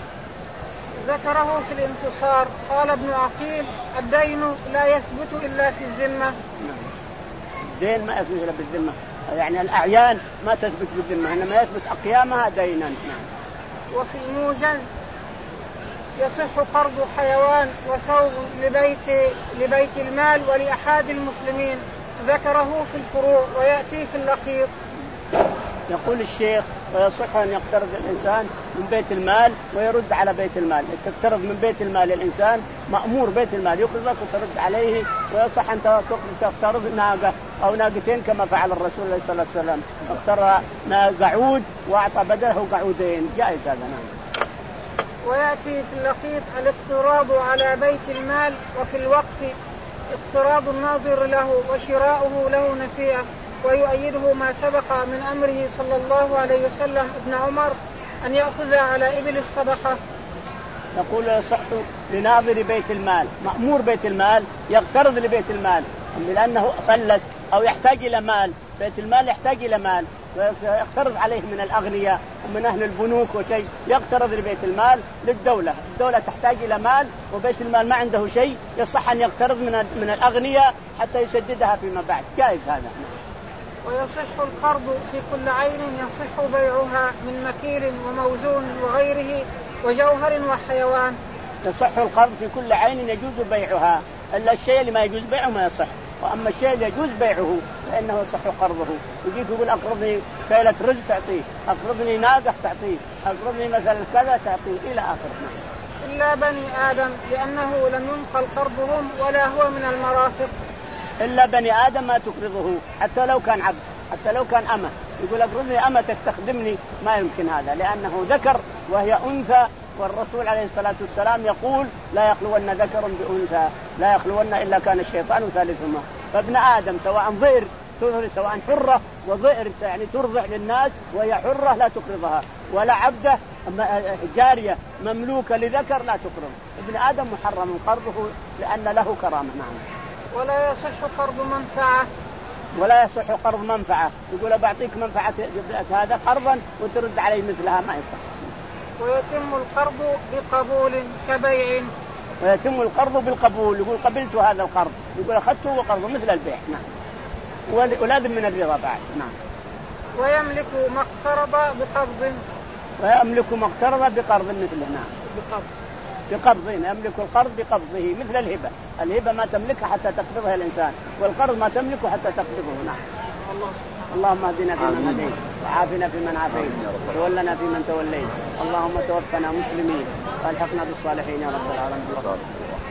ذكره في الانتصار قال ابن عقيل الدين لا يثبت إلا في الذمة. نعم. الدين ما يثبت إلا بالذمة، يعني الأعيان ما تثبت بالذمة، إنما يثبت أقيامها دينا. نعم. وفي الموجز يصح قرض حيوان وثوب لبيت لبيت المال ولأحد المسلمين، ذكره في الفروع ويأتي في اللقيط. يقول الشيخ ويصح أن يقترض الإنسان من بيت المال ويرد على بيت المال. تقترض من بيت المال الإنسان مأمور بيت المال يقرضك وترد عليه، ويصح أن تقترض ناقة أو ناقتين كما فعل الرسول صلى الله عليه وسلم، اقترض قعود وأعطى بدله قعودين، جائز هذا. نعم. ويأتي في اللقيط الاقتراض على بيت المال، وفي الوقف اقتراض الناظر له وشراؤه له نسيئة، ويؤيده ما سبق من أمره صلى الله عليه وسلم ابن عمر أن يأخذ على إبل الصدقة. يقول يصح لناظر بيت المال مأمور بيت المال يقترض لبيت المال لأنه فلس أو يحتاج إلى مال، بيت المال يحتاج إلى مال ويقترض عليه من الأغنياء ومن أهل البنوك وشيء، يقترض لبيت المال للدولة، الدولة تحتاج إلى مال وبيت المال ما عنده شيء، يصح أن يقترض من من الأغنياء حتى يسددها فيما بعد، جائز هذا. ويصح القرض في كل عين يصح بيعها من مكيل وموزون وغيره وجوهر وحيوان. يصح القرض في كل عين يجوز بيعها، إلا الشيء اللي ما يجوز بيعه ما يصح، وأما الشيء اللي يجوز بيعه فإنه يصح قرضه. يجيك يقول أقرضني كيلة رز تعطيه، أقرضني ناقة تعطيه، أقرضني مثلا كذا تعطيه إلى آخره. إلا بني آدم لأنه لم ينقل قرضهم ولا هو من المرافق. إلا بني آدم ما تقرضه حتى لو كان عبد، حتى لو كان أمة، يقول أقرضني أمة تستخدمني، ما يمكن هذا لأنه ذكر وهي أنثى، والرسول عليه الصلاة والسلام يقول لا يخلون ذكر بأنثى، لا يخلون إلا كان الشيطان ثالثهما. فابن آدم سواء ضئر سواء حرة، وضئر يعني ترضع للناس وهي حرة لا تقرضها، ولا عبدة جارية مملوكة لذكر لا تقرض. ابن آدم محرم قرضه لأن له كرامة. نعم. ولا يصح قرض منفعة. ولا يصح قرض منفعة، يقول بعطيك منفعة هذا قرضا وترد عليه مثلها، ما يصح. ويتم القرض بقبول كبيع. ويتم القرض بالقبول، يقول قبلت هذا القرض، يقول أخذته وقرضه مثل البيع. نعم. ولازم من الرضا بعد. نعم. ويملك ما اقترض بقبض. ويملك ما اقترض بقرض مثله. نعم. بقبض. بقبض، يملك القرض بقبضه مثل الهبة. الهبة ما تملكها حتى تقبضها الإنسان، والقرض ما تملكه حتى تقبضه. نعم. الله. اللهم اهدنا فيمن هديت، وعافنا فيمن عافيت، وتولنا فيمن توليت، اللهم توفنا مسلمين والحقنا بالصالحين يا رب العالمين.